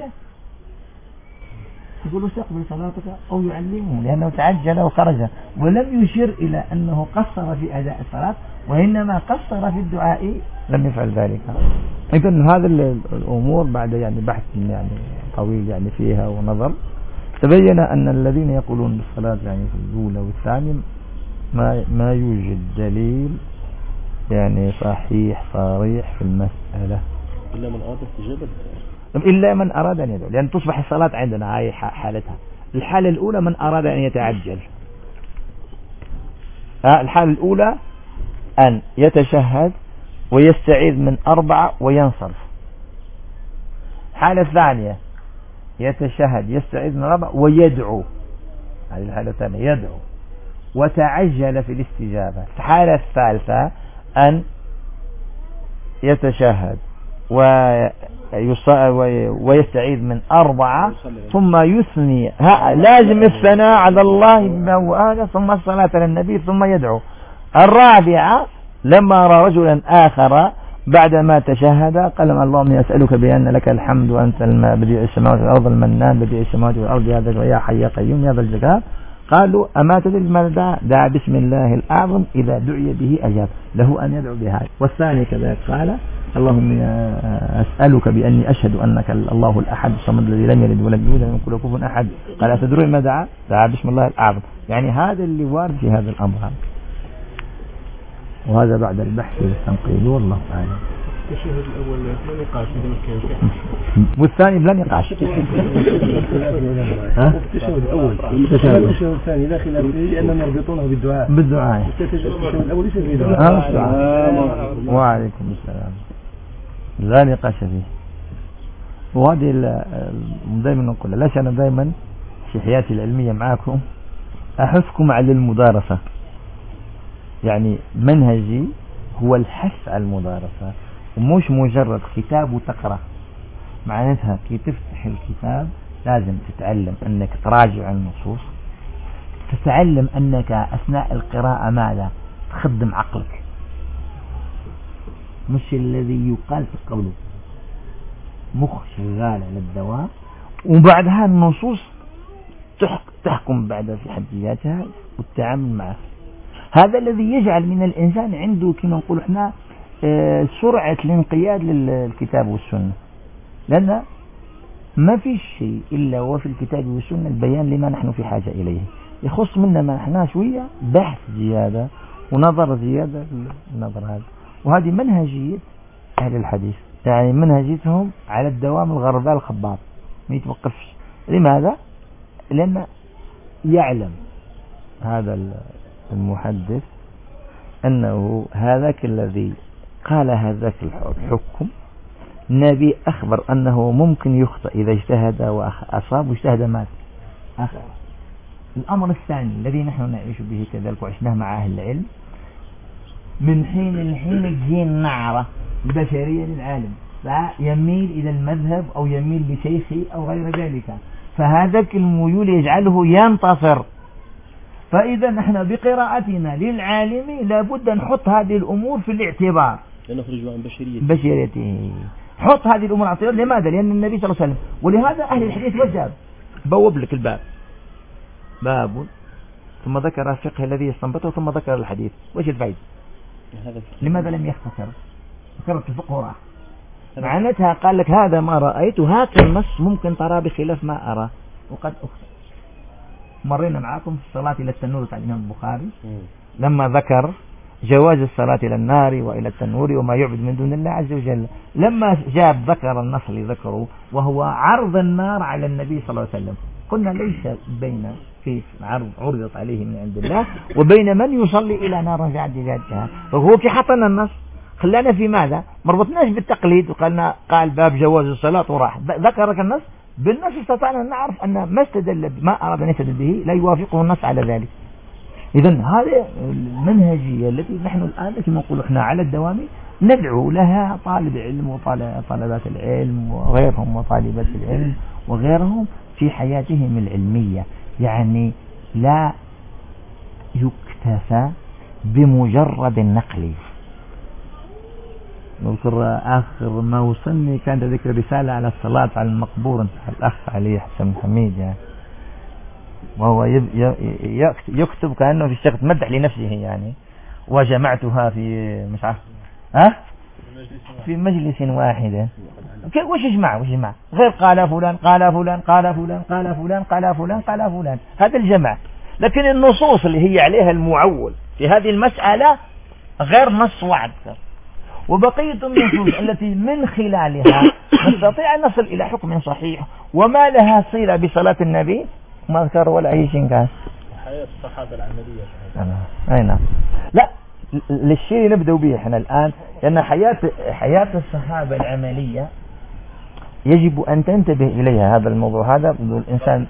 يقول له استقبل صلاتك أو يعلمه، لأنه تعجل وخرج، ولم يشير إلى أنه قصر في أداء الصلاة وإنما قصر في الدعاء، لم يفعل ذلك. إذن هذا الأمور بعد يعني بحث يعني طويل يعني فيها ونظر تبين أن الذين يقولون بالصلاة يعني في الأولى والثانية ما يوجد دليل يعني صحيح صريح في المسألة. إلا من أراد استجابة إلا من أراد أن يدعو، لأن تصبح الصلاة عندنا هاي حالتها. الحالة الأولى من أراد أن يتعجل، الحالة الأولى أن يتشهد ويستعيذ من 4 وينصرف. الحالة الثانية يتشهد يستعيذ من 4 ويدعو، هذه الحالة الثانية يدعو وتعجل في الاستجابة. الحالة الثالثة أن يتشهد ويستعيذ من 4 ثم يثني، لازم الثناء على الله بما ثم الصلاة على النبي ثم يدعو. الرابعة لما رأى رجلا آخر بعدما تشهد قال اللهم أسألك بأن لك الحمد وأنت بديع السماوات والأرض المنان بديع السماوات والأرض يا حي يا قيوم يا ذا الجلال. قالوا أما تدري ماذا دعا بسم الله الأعظم إذا دعي به أجاب، له أن يدعو بها. والثاني كذلك قال اللهم أسألك بأني أشهد أنك الله الأحد الصمد الذي لم يلد ولم يولد ولم يكن له كفوا أحد. قال أتدرون ما دعا؟ دعا بسم الله الأعظم. يعني هذا اللي وارد في هذا الأمر، وهذا بعد البحث والتنقيب والله أعلم. التشهد الأول لا نقاش والثاني بلا نقاش. التشهد الأول التشهد الثاني لا خلاف فيه لأنهم يربطونه بالدعاء. التشهد الأول ليس فيه دعاء. وعليكم السلام. لا نقاش فيه. وهذه دائما نقول لاش أنا دائما في حياتي العلمية معاكم أحثكم على المدارسة. يعني منهجي هو الحث على المدارسة، ومش مجرد كتاب وتقرأ. معناتها كي تفتح الكتاب لازم تتعلم أنك تراجع النصوص، تتعلم أنك أثناء القراءة ماذا تخدم عقلك، مش الذي يقال في قوله، مخ شغال على الدوام. وبعدها النصوص تحكم بعد في حد ذاتها والتعامل معها. هذا الذي يجعل من الإنسان عنده كما نقول احنا سرعة الانقياد للكتاب والسنة، لأن ما في شيء إلا وفي الكتاب والسنة البيان لما نحن في حاجة إليه. يخص منا ما نحن شوية بحث زيادة ونظر زيادة النظر هذا. وهذه منهجية أهل الحديث، يعني منهجيتهم على الدوام الغرباء الخباب ما يتوقفش. لماذا؟ لأن يعلم هذا المحدث أنه هذاك الذي قال هذاك الحكم النبي أخبر أنه ممكن يخطئ إذا اجتهد وأصاب واجتهد مات. الأمر الثاني الذي نحن نعيش به كذلك وعشناه مع أهل العلم، من حين لحين تجي النعرة البشرية للعالم فيميل إلى المذهب أو يميل لشيخه أو غير ذلك، فهذاك الميول يجعله ينتصر. فإذا نحن بقراءتنا للعالم لابد نحط هذه الأمور في الاعتبار، لنخرج عن بشريته. حط هذه الأمور على الاعتبار. لماذا؟ لأن النبي صلى الله عليه وسلم، ولهذا أهل الحديث وجاب بوب لك الباب باب ثم ذكر الفقه الذي يستنبطه ثم ذكر الحديث. وش الفائدة؟ لماذا لم يختصر؟ ذكرت الفقه وراح معناتها قال لك هذا ما رأيت وهذا النص ممكن ترى بخلاف ما أرى وقد أخطأ. مرينا معكم في الصلاة إلى التنور عن الإمام البخاري لما ذكر جواز الصلاة إلى النار وإلى التنور وما يعبد من دون الله عز وجل. لما جاب ذكر النص اللي ذكره وهو عرض النار على النبي صلى الله عليه وسلم، قلنا ليس بين كيف عرضت عليه من عند الله وبين من يصلي إلى نار في عد ذاتها. فهو كي حطنا النص خلانا في ماذا؟ مربطناش بالتقليد وقالنا قال باب جواز الصلاة وراح ذكرك النص بالنص، استطعنا أن نعرف أن ما استدل ما أراد أن يستدل به لا يوافقه النص على ذلك. إذن هذه المنهجية التي نحن الآن كما نقول احنا على الدوام ندعو لها طالب علم وطالبات العلم وغيرهم وطالبات العلم وغيرهم في حياتهم العلمية. يعني لا يكتفى بمجرد النقل. نذكر آخر ما وصلني كانت ذكر رسالة على الصلاة على المقبور الأخ علي حسن حميد، يعني وهو يكتب كأنه في الشيخ مدح لنفسه، يعني وجمعتها في مش عارف في مجلس واحد. وش يجمع غير قال فلان قال فلان قال فلان قال فلان قال فلان قال فلان، هذا الجمع. لكن النصوص اللي هي عليها المعول في هذه المسألة غير نص وعد. وبقية النصوص التي من خلالها نستطيع أن نصل إلى حكم صحيح وما لها صلة بصلاة النبي ما أذكر ولا أي شيء قاس. حياة الصحابة العملية. أي نعم. لا للشيء نبدأ به احنا الآن لأن حياة الصحابة العملية يجب أن تنتبه إليها. هذا الموضوع هذا الإنسان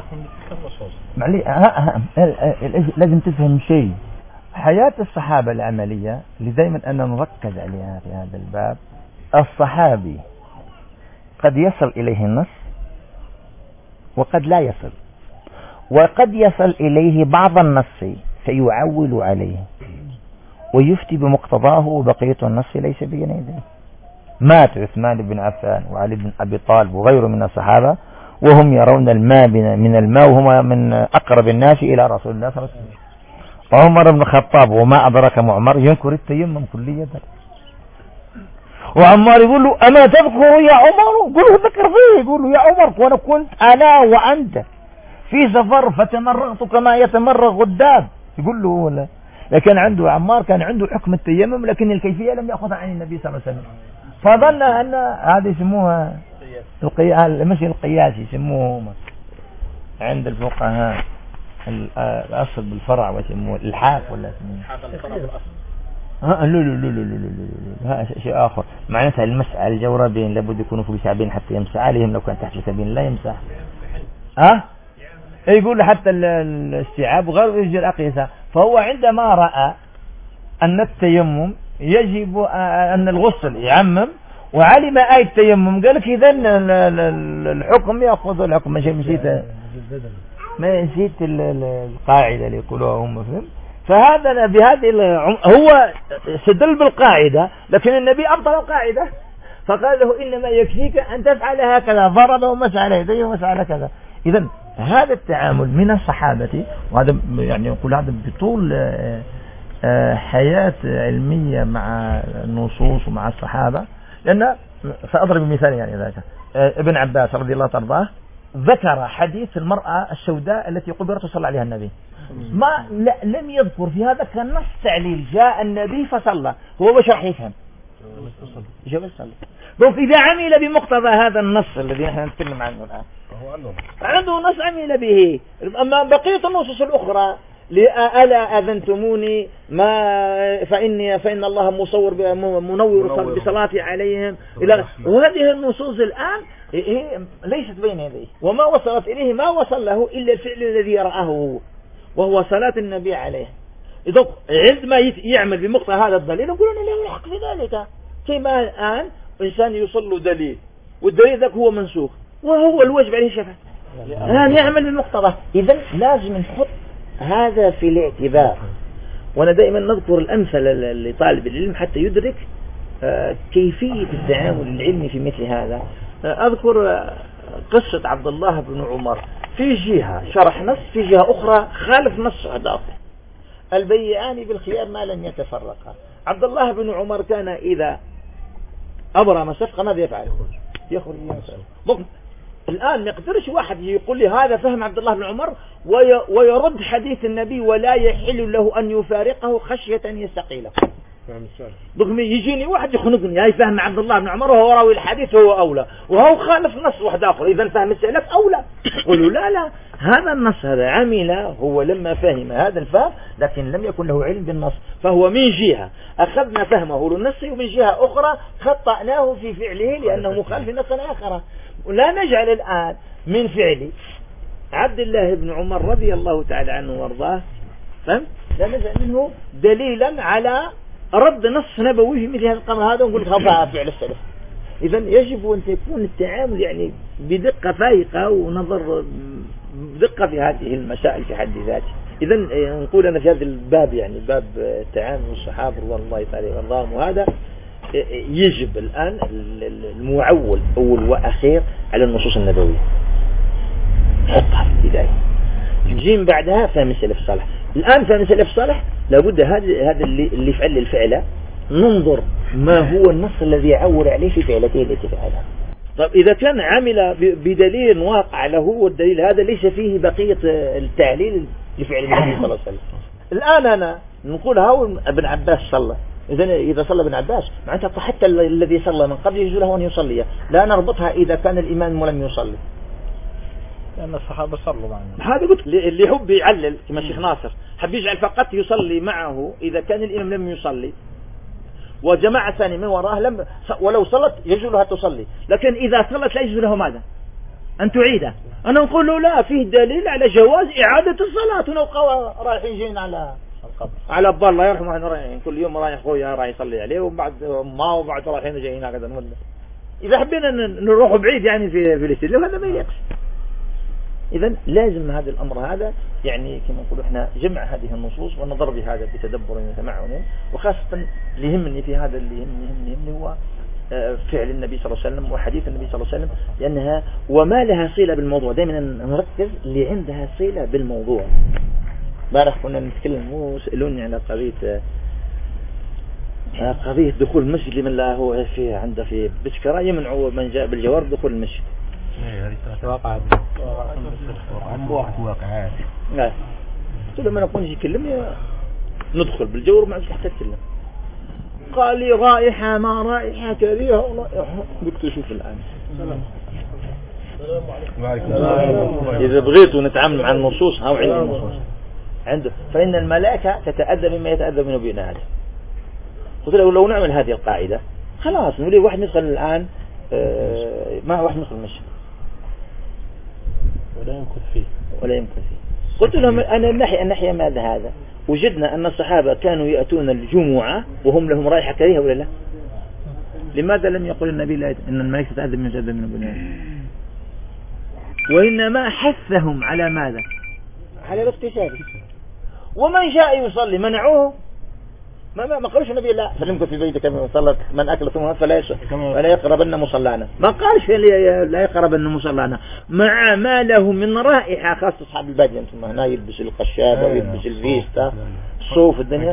لازم تفهم شيء. حياة الصحابة العملية اللي دائما أنا نركز عليها في هذا الباب. الصحابي قد يصل إليه النص وقد لا يصل، وقد يصل إليه بعض النص فيعول عليه ويفتي بمقتضاه وبقية النص ليس بين يديه. مات عثمان بن عفان وعلي بن أبي طالب وغيره من الصحابة وهم يرون الماء من الماء وهم من أقرب الناس إلى رسول الله صلى الله عليه وسلم. وعمر بن الخطاب وما أدرك معمر ينكر التيمم كليا. وعمار يقول له أما تذكر يا عمر؟ يقول له ذكر فيه. يقول له يا عمر وأنا كنت أنا وأنت في سفر فتمرغت كما يتمرغ الداب. يقول له لا. لكن عنده عمار كان عنده حكم التيمم لكن الكيفية لم يأخذها عن النبي صلى الله عليه وسلم، فظن أن هذه يسموها المشي القياسي يسموه عند الفقهاء الأصل بالفرع ويسموه الحاف ولا يسموه لا شيء آخر. معناتها المسح على الجوربين لابد يكونوا فوق شعبين حتى يمسح عليهم، لو كان تحت شعبين لا يمسح. يقول حتى الاستيعاب غير يجري الأقيسة. فهو عندما رأى أن التيمم يجب أن الغسل يعمم وعلم آية التيمم قال لك إذا الحكم يأخذ الحكم. ما نسيت القاعدة اللي يقولوها هم فهم. فهذا بهذه هو استدل بالقاعدة لكن النبي أبطل القاعدة فقال له إنما يكفيك أن تفعل هكذا، ضرب ومسح على يديه ومسح على كذا. إذن هذا التعامل من الصحابة، وهذا يعني يقول هذا بطول حياة علمية مع النصوص ومع الصحابة. لأن سأضرب مثال يعني ذاك ابن عباس رضي الله ترضاه ذكر حديث المرأة السوداء التي قبرت صلى عليها النبي. ما لم يذكر في هذا كان نص تعليل جاء النبي فصلى، هو مش راح يفهم جاب صلى. donc إذا عمل بمقتضى هذا النص الذي نحن نتكلم عنه الآن عنده نص عمل به. أما بقية النصوص الأخرى ألا أذنتموني ما فإن الله مصور منور بصلاتي عليهم إلى وهذه النصوص الآن ليست بين يديه وما وصلت إليه ما وصل له إلا الفعل الذي رآه وهو صلاة النبي عليه. إذا عندما يعمل بمقتضى هذا الدليل يقولون له الحق في ذلك. كما الآن إنسان يوصل له دليل والدليل ذاك هو منسوخ وهو الواجب عليه الشفاعة الآن يعمل بمقتضى. إذن لازم نحط هذا في الاعتبار. وأنا دائما نذكر الأمثلة لطالب العلم حتى يدرك كيفية التعامل العلمي في مثل هذا. أذكر قصة عبد الله بن عمر في جهة شرح نص في جهة أخرى خالف نص آخر. البيعان بالخيار ما لم يتفرقا. عبد الله بن عمر كان إذا أبرم صفقة ماذا يفعل؟ يخرج يسأل. الآن ما يقدرش واحد يقول لي هذا فهم عبد الله بن عمر ويرد حديث النبي ولا يحل له أن يفارقه خشية أن يستقيله. يجيني واحد يخنقني هاي فهم عبد الله بن عمر وهو راوي الحديث وهو أولى وهو خالف نص واحد آخر إذا فهم السلف أولى. قولوا لا هذا النص هذا عمل هو لما فهم هذا الفهم لكن لم يكن له علم بالنص فهو من جهة أخذنا فهمه للنص ومن جهة أخرى خطأناه في فعله لأنه مخالف نص آخر. ولا نجعل الآن من فعل عبد الله بن عمر رضي الله تعالى عنه وارضاه فهم لا نجعل منه دليلا على رد نص نبوي في مثل هذا القمر هذا ونقول خطأ فعل السلف. إذا يجب أن تكون التعامل يعني بدقة فائقة ونظر بدقة في هذه المسائل في حد ذاته. إذا نقول أنا في هذا الباب يعني باب التعامل الصحابة رضوان الله تعالى وارضاهم وهذا يجب الآن المعول أول وأخير على النصوص النبوية حطها في البداية جيم بعدها فهم السلف الصالح. الآن فهم السلف الصالح لابد هذا اللي فعل الفعل ننظر ما هو النص الذي يعول عليه في فعلته التي فعلها. طيب إذا كان عمل بدليل واقع له والدليل هذا ليس فيه بقية التعليل لفعل النبي صلى الله عليه وسلم. الآن أنا نقول هاو ابن عباس صلى إذا صلى ابن عباس معناتها حتى الذي صلى من قبل يجوز له أن يصلي، لا نربطها إذا كان الإمام ولم يصلي، لأن الصحابة صلوا معنا. هذا قلت اللي حب يعلل كما الشيخ ناصر حب يجعل فقط يصلي معه إذا كان الإمام لم يصلي، وجماعة ثانية من وراه لم ولو صلت يجوز لها تصلي، لكن إذا صلت لا يجوز له ماذا؟ أن تعيده. أنا نقول له لا، فيه دليل على جواز إعادة الصلاة، ونبقى رايحين جين على أبا الله يرحمه، احنا رايحين كل يوم رايح أخويا رايح يصلي عليه، وبعد ما وبعد رايحين جايين هكذا نولد. إذا حبينا نروح بعيد يعني في الاستدلال هذا ما يليقش. إذا لازم هذا الأمر هذا يعني كما نقول احنا جمع هذه النصوص والنظر بهذا بتدبر وتمعن، وخاصة اللي يهمني في هذا اللي يهمني هو فعل النبي صلى الله عليه وسلم وحديث النبي صلى الله عليه وسلم، لأنها وما لها صلة بالموضوع. دائما نركز اللي عندها صلة بالموضوع. بارح كنا نتكلم وسألوني على قضية دخول المسجد لمن لا هو فيه عنده في بشكرة يمنعوا من جاء بالجوار دخول المسجد. واقع قلت له ما نكون يكلمني ندخل بالجور ما عندش حتى تكلم. قال لي رائحة ما رائحة كريهة ورائحة. قلت شوف الآن إذا بغيتوا نتعامل مع النصوص هاو عندي النصوص عنده، فإن الملائكة تتأذى مما يتأذى منه بنا هذا. قلت له لو نعمل هذه القاعدة خلاص نقول واحد ندخل الآن ما واحد ندخل المسجد ولا يمكن فيه. قلت لهم أنا الناحية ماذا هذا؟ وجدنا أن الصحابة كانوا يأتون الجمعة وهم لهم رائحة كريهة ولا لا؟ لماذا لم يقول النبي لا إن الملائكة تتأذى من بنيان؟ وإنما حثهم على ماذا؟ على الاغتسال. ومن شاء يصلي منعوه، ما قالش النبي لا سلمك في بيتك من صلت من أكل ثم فلا يقربن مصلانا، ما قالش لا يقربن مصلانا، مع ما له من رائحة خاصة أصحاب البادية. ثم هنا يلبس القشاب ويلبس الفيستا الصوف الدنيا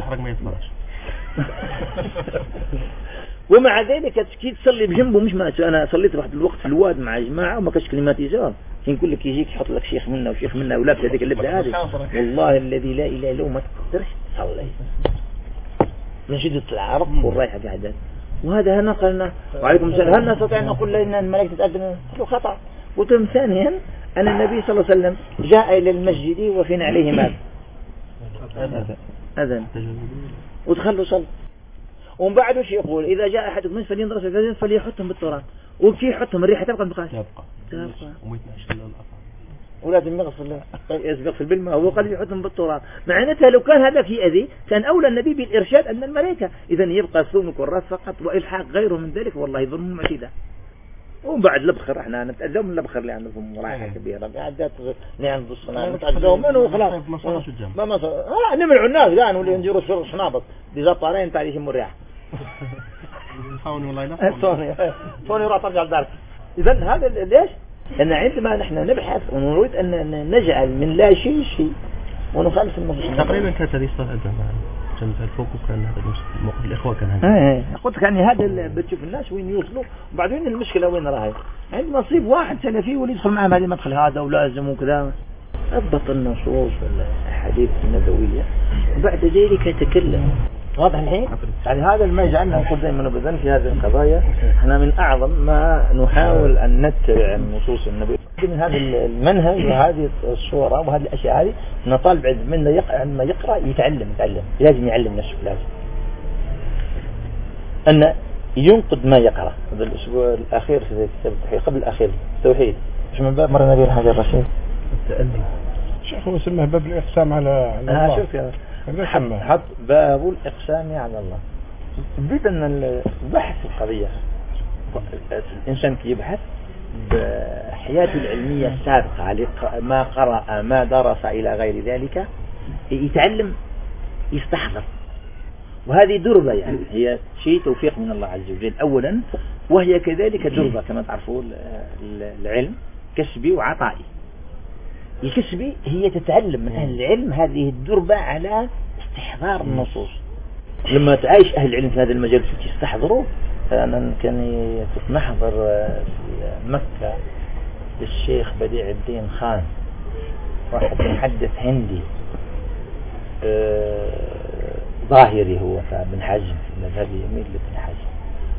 ومع ذلك تكيد تصلي بجنبه. مش ما أنا صليت واحد الوقت في الواد مع جماعة وما كاش كلمات يزار يقول لك يجيك يحط لك شيخ منا وشيخ منا ولابس هذيك اللبسة هذه، والله الذي لا إله إلا هو ما تقدرش تصلي من شدة العرق والرائحة قاعدة. وهذا هنا قلنا وعليكم السلام هل نستطيع أن نقول إن الملائكة تتأذن؟ قالوا خطأ. قلت لهم ثانيا أن النبي صلى الله عليه وسلم جاء إلى المسجد وفينا عليه ماذا؟ أذن ودخلوا صلوا. ومن بعد وش يقول؟ إذا جاء أحدكم من فلينظر فليحطهم بالتراب، وكي يحطهم الريحة تبقى تبقى ولازم يغسل بالماء وقال يحطهم بالتراب. معناتها لو كان هذا في أذي كان أولى النبي بالإرشاد أن الملائكة إذا يبقى ثومك والراس فقط، وإلحاق غيره من ذلك والله يظنهم معتيدة. ومن بعد لبخر احنا نتأذوا من لبخر اللي عندهم رائحة كبيرة قاعدات اللي عند الصناعة نتأذوا منه وخلاص ما نمنعوا الناس الآن واللي نجيروا صنابط ديزا طارين تعالي يشموا الرياح صوني راح ترجع لدارك. إذا هذا ليش؟ لأن عندما نحن نبحث ونريد أن نجعل من لا شيء ونخالف النصوص. تقريبا كانت هذه الصلاة جنب الفوق وكان هذا موقف الإخوة كان هذا. قلت يعني هذا اللي بتشوف الناس وين يوصلوا، وبعدين المشكلة وين راهي؟ عند نصيب واحد سلفي واللي يدخل معهم هذه مدخل هذا ولازم وكذا أضبط النصوص والأحاديث النبوية وبعد ذلك تكلم. واضح الحين؟ يعني هذا ما يجعلنا نقول دائما أبدا في هذه القضايا احنا من أعظم ما نحاول أن نتبع النصوص النبوية من هذا المنهج وهذه الصورة وهذه الأشياء هذه نطالب منا عندما يقرأ يتعلم لازم يعلم نفسه، لازم أن ينقد ما يقرأ. هذا الأسبوع الأخير في كتاب التوحيد قبل الأخير التوحيد مش من باب مرة نبي الحاجة الرشيد التألي شيخ هو سماه باب الإقسام على الله. شوف يا حط باب الإقسام على الله. بدأ أن البحث القضية الإنسان كي يبحث بحياته العلمية السابقة على ما قرأ ما درس إلى غير ذلك يتعلم يستحضر، وهذه دربة يعني هي شيء توفيق من الله عز وجل أولا، وهي كذلك دربة كما تعرفون العلم كسبي وعطائي. الكسبي هي تتعلم من أهل العلم هذه الدربة على استحضار النصوص. لما تعيش أهل العلم في هذا المجال تستحضروا. أنا كان نحضر في مكة للشيخ بديع الدين خان واحد محدث هندي ظاهري هو، فابن حزم في المذهب يميل لابن حزم.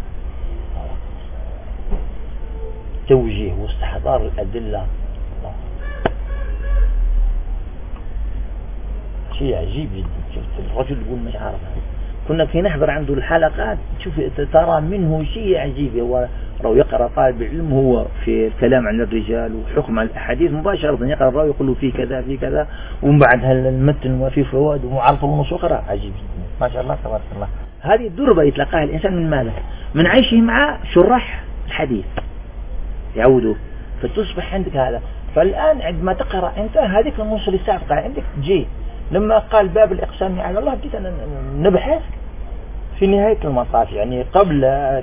توجيه واستحضار الأدلة شيء عجيب جدا. شفت الرجل يقول مش عارف، كنا في نحضر عنده الحلقات تشوف ترى منه شيء عجيب. هو لو يقرأ طالب العلم هو في الكلام عن الرجال وحكم على الأحاديث مباشرة يقرأ الراوي يقول له في كذا في كذا، ومن بعد المتن وفي فوائد ومعرض النصوص أخرى. عجيب جدا ما شاء الله تبارك الله. هذه الدربة يتلقاها الإنسان من ماذا؟ من عيشه مع شرح الحديث يعودوا، فتصبح عندك هذا. فالآن عندما تقرأ أنت هذيك النصوص اللي سابقة عندك تجي، لما قال باب الإقسام على الله بديت أنا نبحث في نهاية المطاف، يعني قبل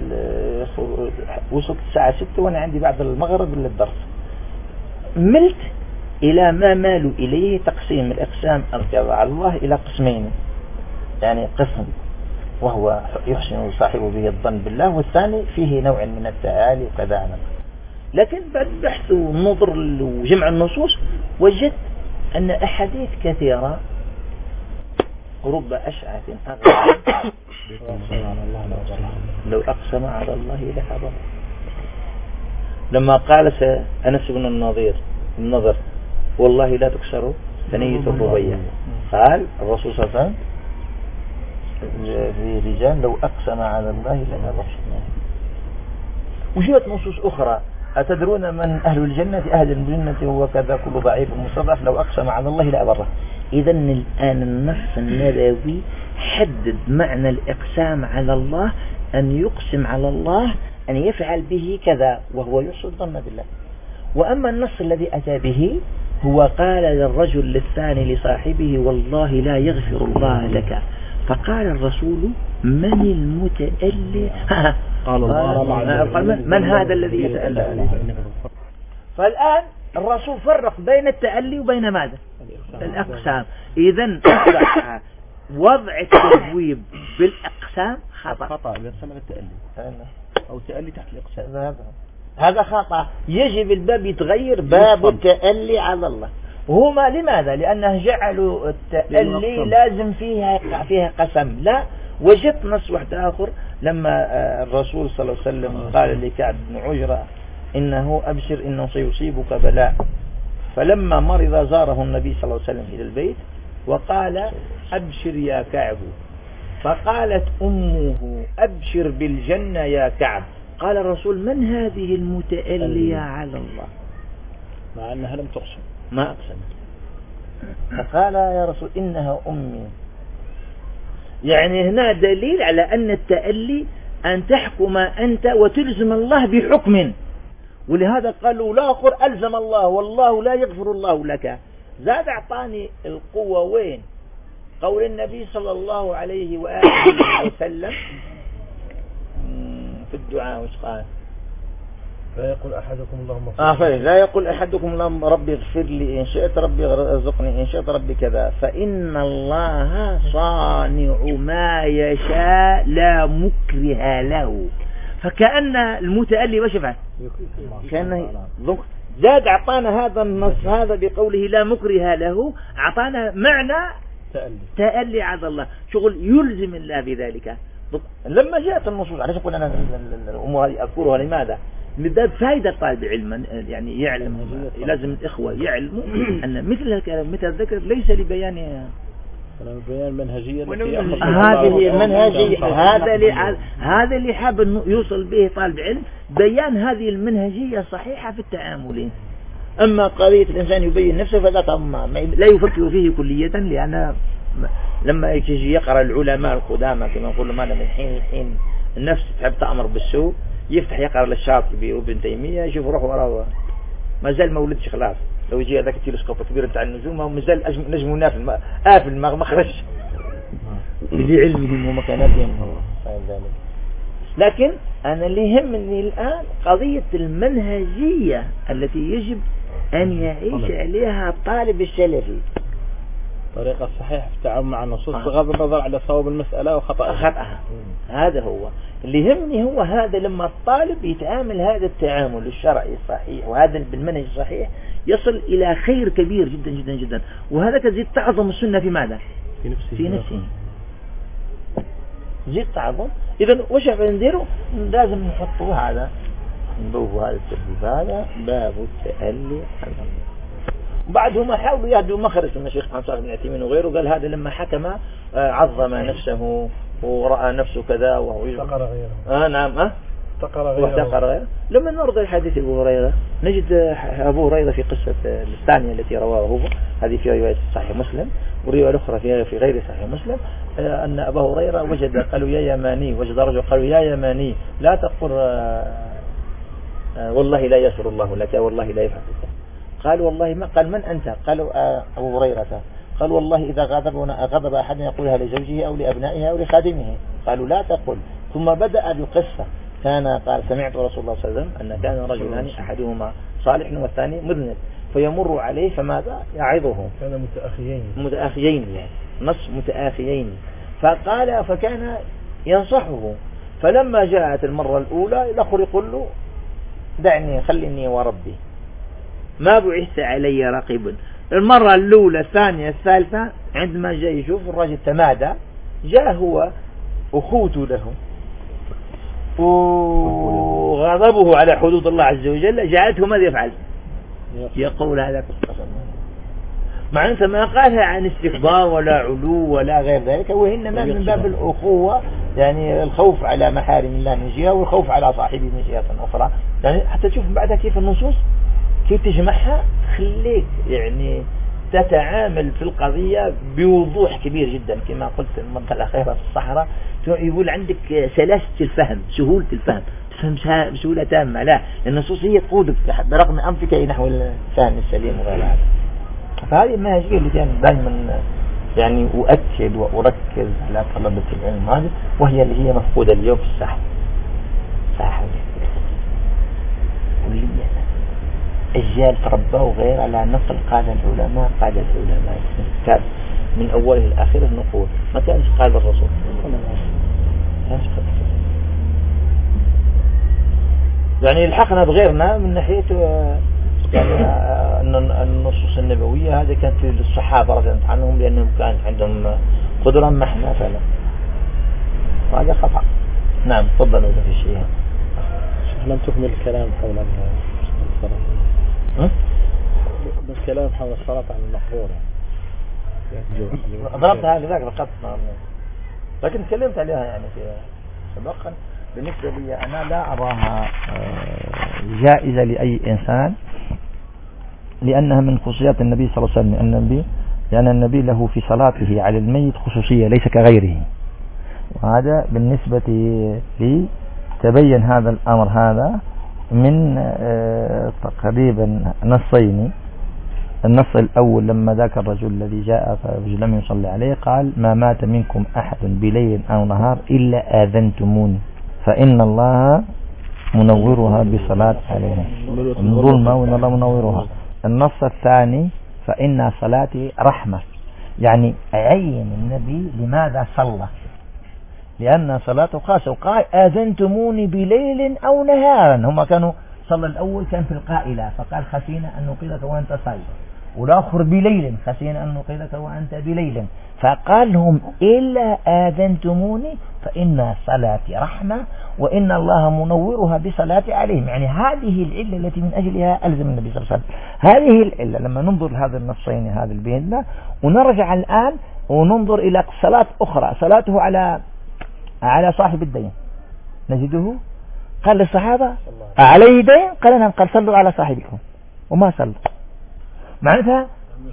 وصلت الساعة 6 وأنا عندي بعد المغرب للدرس، ملت إلى ما مالوا إليه تقسيم الإقسام على الله إلى قسمين، يعني قسم وهو يحسن صاحبه به الظن بالله، والثاني فيه نوع من التعالي وكذا. لكن بعد البحث والنظر وجمع النصوص وجدت أن أحاديث كثيرة رب أشعث أغلى لو أقسم على الله لحضر. لما قال أنس بن النضر والله لا تكسر ثنية الربيع، قال الرسول صلى الله عليه وسلم في رجال لو أقسم على الله لحضر. وجاءت نصوص أخرى أتدرون من أهل الجنة؟ أهل الجنة هو كذا كل ضعيف مستضعف لو أقسم على الله لا أبره. إذا الآن النص النبوي حدد معنى الإقسام على الله، أن يقسم على الله أن يفعل به كذا وهو يحسن الظن بالله. وأما النص الذي أتى به هو قال للرجل للثاني لصاحبه والله لا يغفر الله لك، فقال الرسول من المتألي؟ قال الله من هذا الذي يتألى؟ فالآن الرسول فرق بين التألي وبين ماذا؟ الأقسام. إذن أصبح وضع التبويب بالأقسام خطأ يرسم على التألي أو تألي تحت الإقسام، هذا خطأ. يجب الباب يتغير، باب التألي على الله. وهما لماذا؟ لأنه جعلوا التألي لازم فيها قسم. لا، وجدت نص واحد آخر لما الرسول صلى الله عليه وسلم قال لكعب بن عجرة إنه أبشر إنه سيصيبك بلاء، فلما مرض زاره النبي صلى الله عليه وسلم إلى البيت وقال أبشر يا كعب، فقالت أمه أبشر بالجنة يا كعب. قال الرسول من هذه المتألية على الله؟ مع أنها لم تقسم، ما أقسم. فقال يا رسول إنها أمي. يعني هنا دليل على أن التألي أن تحكم أنت وتلزم الله بحكم، ولهذا قالوا لا أقر ألزم الله والله لا يغفر الله لك. زاد أعطاني القوة وين؟ قول النبي صلى الله عليه وآله وسلم في الدعاء وش قال؟ لا يقول أحدكم اللهم لا يقول أحدكم اللهم ربي اغفر لي إن شئت، ربي ارزقني إن شئت، ربي كذا، فإن الله صانع ما يشاء لا مكره له. فكأن المتألي وش يفعل؟ كأنه زاد أعطانا هذا النص هذا بقوله لا مكره له، أعطانا معنى تألي على الله، شغل يلزم الله بذلك. لما جاءت النصوص على شكل أنا الأمور هذه أذكرها لماذا؟ لذلك فائدة طالب العلم يعني يعلم، لازم الإخوة يعلموا أن مثل الكلام مثل الذكر ليس لبيان منهجية. هذه المنهجية، هذا اللي حاب يوصل به طالب علم، بيان هذه المنهجية الصحيحة في التعامل. أما قضية الإنسان يبين نفسه فلا لا يفكر فيه كلية، لأن لما يجي يقرأ العلماء القدامى كما نقول ما من حين الحين النفس تحب تأمر بالسوء، يفتح يقرأ للشاطبي وابن تيمية يشوف روح وراه ما زال ما ولدش خلاص. لو يجي هذاك التلسكوب الكبير بتاع النجوم ما زال نجم نافل قافل ما خرجش لعلمهم ومكاناتهم. لكن أنا اللي يهمني الآن قضية المنهجية التي يجب أن يعيش عليها الطالب السلفي، طريقة صحيحة في التعامل مع النصوص بغض النظر على صواب المسألة وخطأها. هذا هو اللي يهمني، هو هذا لما الطالب يتعامل هذا التعامل الشرعي الصحيح وهذا بالمنهج الصحيح يصل إلى خير كبير جدا جدا جدا. وهذا تزيد تعظم السنة في ماذا؟ في نفسه. زيد تعظم. إذا وش نديروا؟ لازم نحطوا هذا، نضوف هذا الترتيب، هذا باب التألي على الله. بعدهم حاولوا يهدوا مخرج من الشيخ محمد صالح بن عثيمين وغيره، قال هذا لما حكم عظم نفسه ورأى نفسه كذا وهو احتقر غيره. نعم احتقر غيره. لما نرد الحديث أبو هريرة نجد أبو هريرة في قصة الثانية التي رواه هو، هذه في رواية صحيح مسلم، والرواية الأخرى في غير صحيح مسلم، أن أبا هريرة وجد قالوا يا يماني، وجد رجل قالوا يا يماني لا تقل والله لا يسر الله لك والله لا يفعل لك. قال والله ما، قال من أنت؟ قالوا أبو هريرة. قال والله إذا غضب أحد يقولها لزوجه أو لأبنائه أو لخادمه. قالوا لا تقل. ثم بدأ بالقصة، كان قال سمعت رسول الله صلى الله عليه وسلم أن كان رجلان أحدهما صالح والثاني مذنب، فيمر عليه فماذا يعظه؟ كان متآخيين يعني نص متآخيين. فقال فكان ينصحه، فلما جاءت المرة الأولى الأخر يقول له دعني خليني وربي ما بعثت علي رقيب. المرة الأولى الثانية الثالثة عندما جاء يشوف الرجل تمادى، جاء هو أخوته له وغضبه على حدود الله عز وجل جعلته ماذا يفعل؟ يقول هذا القسم، مع أنه ما قالها عن استكبار ولا علو ولا غير ذلك، وإنما من باب الأخوة، يعني الخوف على محارم الله من جهة والخوف على صاحبه من جهة أخرى. يعني حتى تشوف بعدها كيف النصوص كيف تجمعها، خليك يعني تتعامل في القضية بوضوح كبير جدا. كما قلت المرة الأخيرة في الصحراء يقول عندك سلاسة الفهم، سهولة الفهم، تفهم بسهولة تامة. لا، النصوص هي تقودك برغم أنفك نحو الفهم السليم وغير هذا. فهذه المنهجية اللي دائما يعني أؤكد وأركز على طلبة العلم هذه، وهي اللي هي مفقودة اليوم في الساحة. ساحة كلية أجيال تربوا غير على نقل قال العلماء كتاب من أوله لآخره نقول، ما كانش قال الرسول. يعني الحقنا بغيرنا من ناحية يعني النصوص النبوية هذه كانت للصحابة رضي الله عنهم، لأنهم كانت عندهم قدرة ما احنا فعلا، وهذا خطأ. نعم تفضلوا إذا في شيء. لم تكمل الكلام حول الصلاة. بالكلام حول الصلاة على المقبور ضربتها لذلك فقط، لكن تكلمت عليها يعني في سبقا. بالنسبة لي أنا لا أراها جائزة لأي إنسان، لأنها من خصوصيات النبي صلى الله عليه وسلم. لأن النبي له في صلاته على الميت خصوصية ليس كغيره، وهذا بالنسبة لي تبين هذا الأمر هذا من تقريبا نصين. النص الأول لما ذاك الرجل الذي جاء فلم يصلي عليه قال ما مات منكم أحد بليل أو نهار إلا آذنتموني فإن الله منورها بصلاة عليه ظلمة وإن الله منورها. النص الثاني فإن صلاتي رحمة، يعني عين النبي لماذا صلى، لأن صلاته خاصة، وقال آذنتموني بليل أو نهارا. هم كانوا صلى الأول كان في القائلة فقال خشينا أن نقيلك وأنت صايم، والآخر بليل خشينا أن نقيلك وأنت بليل، فقال لهم إلا آذنتموني فإن صلاتي رحمة وإن الله منورها بصلاتي عليهم. يعني هذه العلة التي من أجلها ألزم النبي صلى الله عليه وسلم. هذه العلة لما ننظر لهذا النصين هذا البين، ونرجع الآن وننظر إلى صلاة أخرى صلاته على صاحب الدين، نجده قال للصحابة عليه دين، قال نعم، قال صلوا على صاحبكم، وما صلوا. معناتها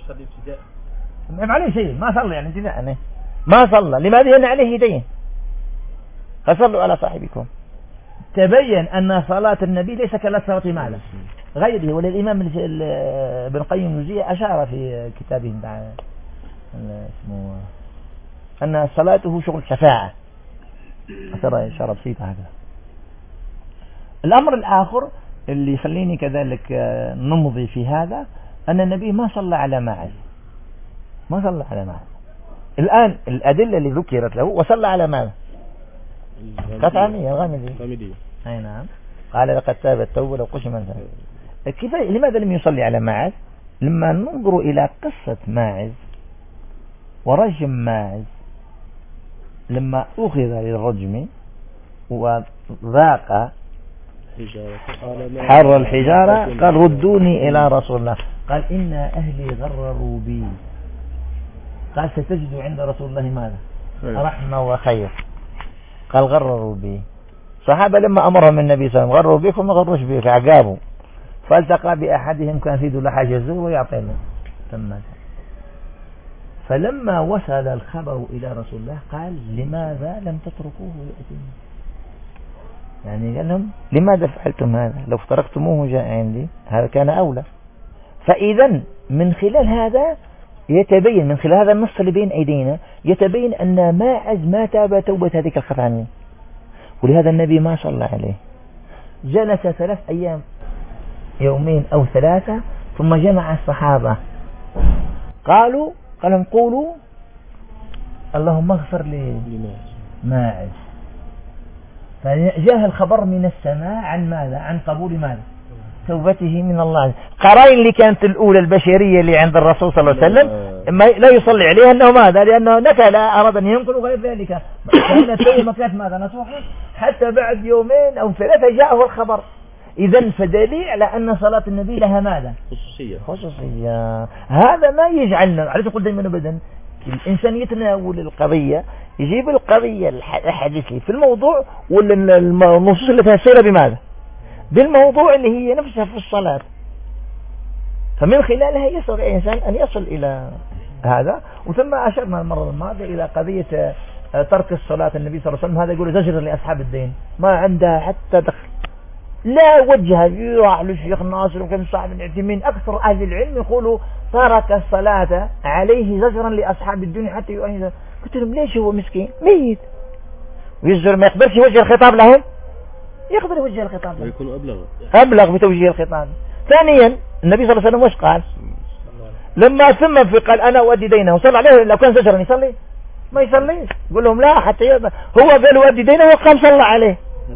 ما عليه شيء، ما صلى يعني ابتداء ما صلى. لماذا؟ لأن عليه دين، فصلوا على صاحبكم. تبين أن صلاة النبي ليس كصلاة معنا غيره. وللإمام ابن القيم الجوزية أشار في كتابه اسمه أن صلاته شغل شفاعة، ترى إشارة بسيطة هكذا. الأمر الآخر اللي يخليني كذلك نمضي في هذا أن النبي ما صلى على ماعز، ما صلى على ماعز. الآن الأدلة اللي ذكرت له وصلى على ماذا؟ قطعمية الغامدية. أي نعم، قال لقد تاب التوبة لو قسم كيف. لماذا لم يصلي على ماعز؟ لما ننظر إلى قصة ماعز ورجم ماعز لما أخذ للرجم وذاق حر الحجارة قال ردوني إلى رسول الله. قال إن أهلي غرروا بي. قال ستجد عند رسول الله ماذا؟ رحمة وخير. قال غرروا بي. صحابة لما أمرهم النبي صلى الله عليه وسلم غرروا بكم ما غروش بك عقابوا. فالتقى بأحدهم كان في ذو حاجة الزور ويعطينا تم. فلما وصل الخبر إلى رسول الله قال لماذا لم تتركوه يأتيني؟ يعني قال لهم لماذا فعلتم هذا؟ لو تركتموه جاء عندي هذا كان أولى. فإذا من خلال هذا يتبين، من خلال هذا النص اللي بين أيدينا يتبين أن ماعز ما تاب توبة هذيك الخطأ. ولهذا النبي ما صلى عليه، جلس 3 أيام، يومين أو 3، ثم جمع الصحابة قالوا قولوا اللهم اغفر لي ماعز. فجاء الخبر من السماء عن ماذا؟ عن قبول ماذا؟ توبته من الله. قرائن اللي كانت الأولى البشرية اللي عند الرسول صلى الله عليه وسلم لا يصلي عليها أنه ماذا؟ لأنه نكل أراد أن ينقل وغير ذلك، كانت التوبة كانت ماذا؟ نصوحا. حتى بعد 2 أو 3 جاءه الخبر. إذا فدليل على أن صلاة النبي لها ماذا؟ خصوصية. هذا ما يجعلنا على تقول دائما أبدا الإنسان يتناول القضية، يجيب القضية الحديثية في الموضوع ولا النصوص اللي تفسرها بماذا؟ بالموضوع اللي هي نفسها في الصلاة. فمن خلالها يستطيع الإنسان أن يصل إلى هذا. وثم أشرنا المرة الماضية إلى قضية ترك الصلاة النبي صلى الله عليه وسلم. هذا يقول زجر لأصحاب الدين، ما عنده حتى دخل، لا وجه يروح للشيخ ناصر وكان صاحب العثيمين. أكثر أهل العلم يقولوا ترك الصلاة عليه زجرا لأصحاب الدين حتى يؤهل. قلت لهم ليش؟ هو مسكين ميت ويزجر، ما يقدرش يوجه الخطاب لهم؟ يقدر يوجه الخطاب لهم ويكون أبلغ بتوجيه الخطاب. ثانيا النبي صلى الله عليه وسلم وش قال لما ثم في قال أنا أؤدي دينه؟ صلى عليه لو كان زجرا يصلي؟ ما يصليش. يقول لهم لا حتى هو قال أؤدي دينه وقام صلى عليه.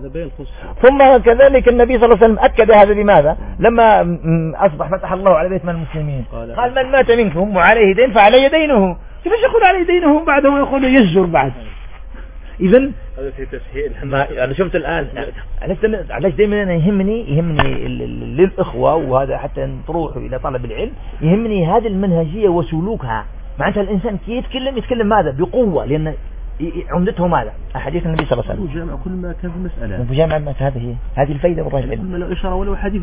ثم كذلك النبي صلى الله عليه وسلم أكد هذا بماذا؟ لما أصبح فتح الله على بيت من المسلمين قال من مات منكم وعليه دين فعليه دينه. كيف يقول عليه دينه بعده يقول يزجر بعد؟ إذن هذا في تسهيل. أنا شفت الآن علاش دائما أنا يهمني للإخوة وهذا حتى تروحوا إلى طلب العلم، يهمني هذه المنهجية وسلوكها. معناتها الإنسان كي يتكلم ماذا؟ بقوة، لأن عمدته ماذا؟ أحاديث النبي صلى الله عليه وسلم. وجامع كل ما كان في المسألة. وجامع ما هذه الفائدة من العلم. كل ما له إشارة ولو حديث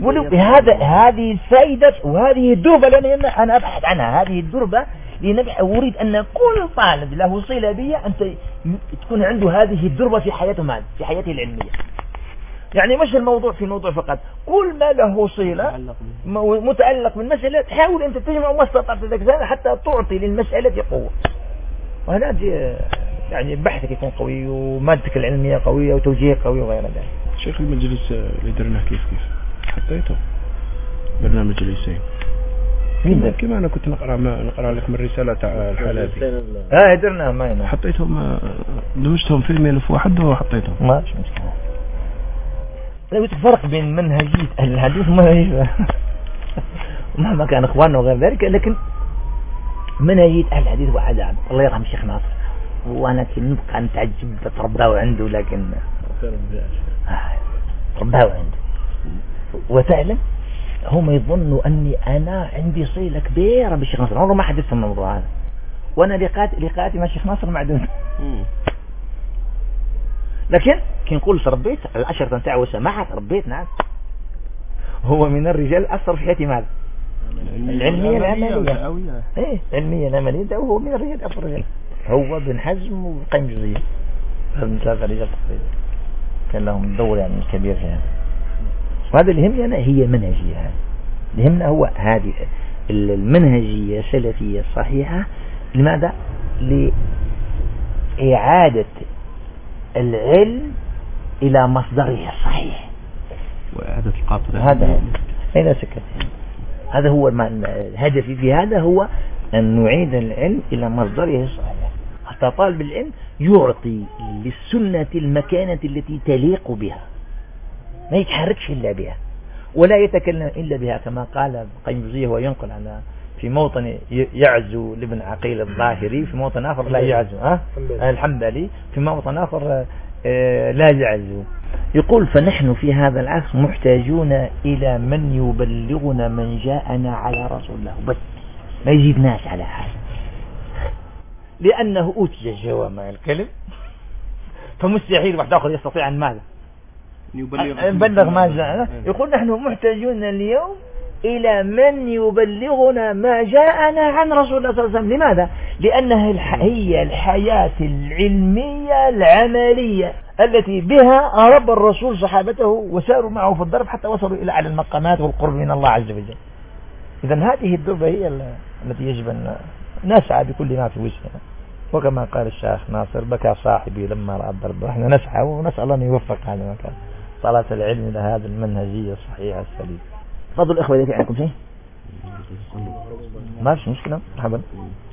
هذه الفائدة وهذه الدربة لأن أنا أبحث عنها. هذه الدربة أريد أن كل طالب له صلة بي أنت تكون عنده هذه الدربة في حياته ماذا؟ في حياته العلمية. يعني مش الموضوع في الموضوع فقط، كل ما له صلة متعلق بالمسألة تحاول أنت تجمع ما استطعت ذلك حتى تعطي للمسألة قوة. وهنا يعني بحثك يكون قوي ومادتك العلمية قوية وتوجيه قوي وغير ذلك. شيخ المجلس اللي درناه كيف حطيته برنامج اليسين كما أنا كنت نقرأ لك من رسالة الحلابي. درناه ما هنا حطيتهم دمجتهم في الميل في واحد وحطيتهم ما مش مشكلة. لو فرق بين منهجية أهل الحديث ومنهجية مهما كان إخواننا وغير ذلك، لكن منهجية أهل الحديث وعذاب. الله يرحم الشيخ ناصر، وأنا نبقى نتعجب ترباه عنده، لكن ترباه عنده وفعلا هم يظنوا أني أنا عندي صلة كبيرة بالشيخ ناصر. عمره ما حدثت الموضوع هذا، وأنا لقاءاتي مع الشيخ ناصر معدودة. لكن كي نقول تربيت العشرة نتاعو سماحة تربيت. نعم هو من الرجال أثر في حياتي ماذا؟ العلمية العملية. ايه العلمية العملية، وهو من الرجال أثر الرجال. هو بن حزم وقيم جزية من 3 رجال تقريبا كان لهم دور يعني كبير في هذا. وهذا اللي يهمني أنا هي منهجية. هذا اللي يهمنا هو هذه المنهجية السلفية الصحيحة. لماذا؟ لإعادة العلم إلى مصدره الصحيح وإعادة القاطرة. هذا أين سكت. هذا هو الهدف في هذا، هو أن نعيد العلم إلى مصدره الصحيح حتى طالب العلم يعطي للسنة المكانة التي تليق بها، ما يتحركش إلا بها ولا يتكلم إلا بها، كما قال قيم جزية وينقل على في موطن يعزو لابن عقيل الظاهري، في موطن آخر لا يعزو، الحنبلي في موطن آخر لا يعزو. يقول فنحن في هذا العصر محتاجون إلى من يبلغنا من جاءنا على رسول الله، بس ما يجيبناش على هذا، لأنه أوتي جوامع الكلم، فمستحيل واحد آخر يستطيع أن ماذا يبلغ ما جاءنا. يقول نحن محتاجون اليوم إلى من يبلغنا ما جاءنا عن رسول الله صلى الله عليه وسلم. لماذا؟ لأنها هي الحياة العلمية العملية التي بها رب الرسول صحابته وساروا معه في الضرب حتى وصلوا إلى أعلى المقامات والقرب من الله عز وجل. إذا هذه الدربة هي التي يجب أن نسعى بكل ما في وجهنا. وكما قال الشيخ ناصر بكى صاحبي لما رأى الضرب. احنا نسعى ونسأل الله أن يوفق على مكان صلاة العلم إلى هذه المنهجية الصحيحة السليمة. تفضل الأخوة إذا في عندكم شيء؟ ماشي مشكلة. مرحبا.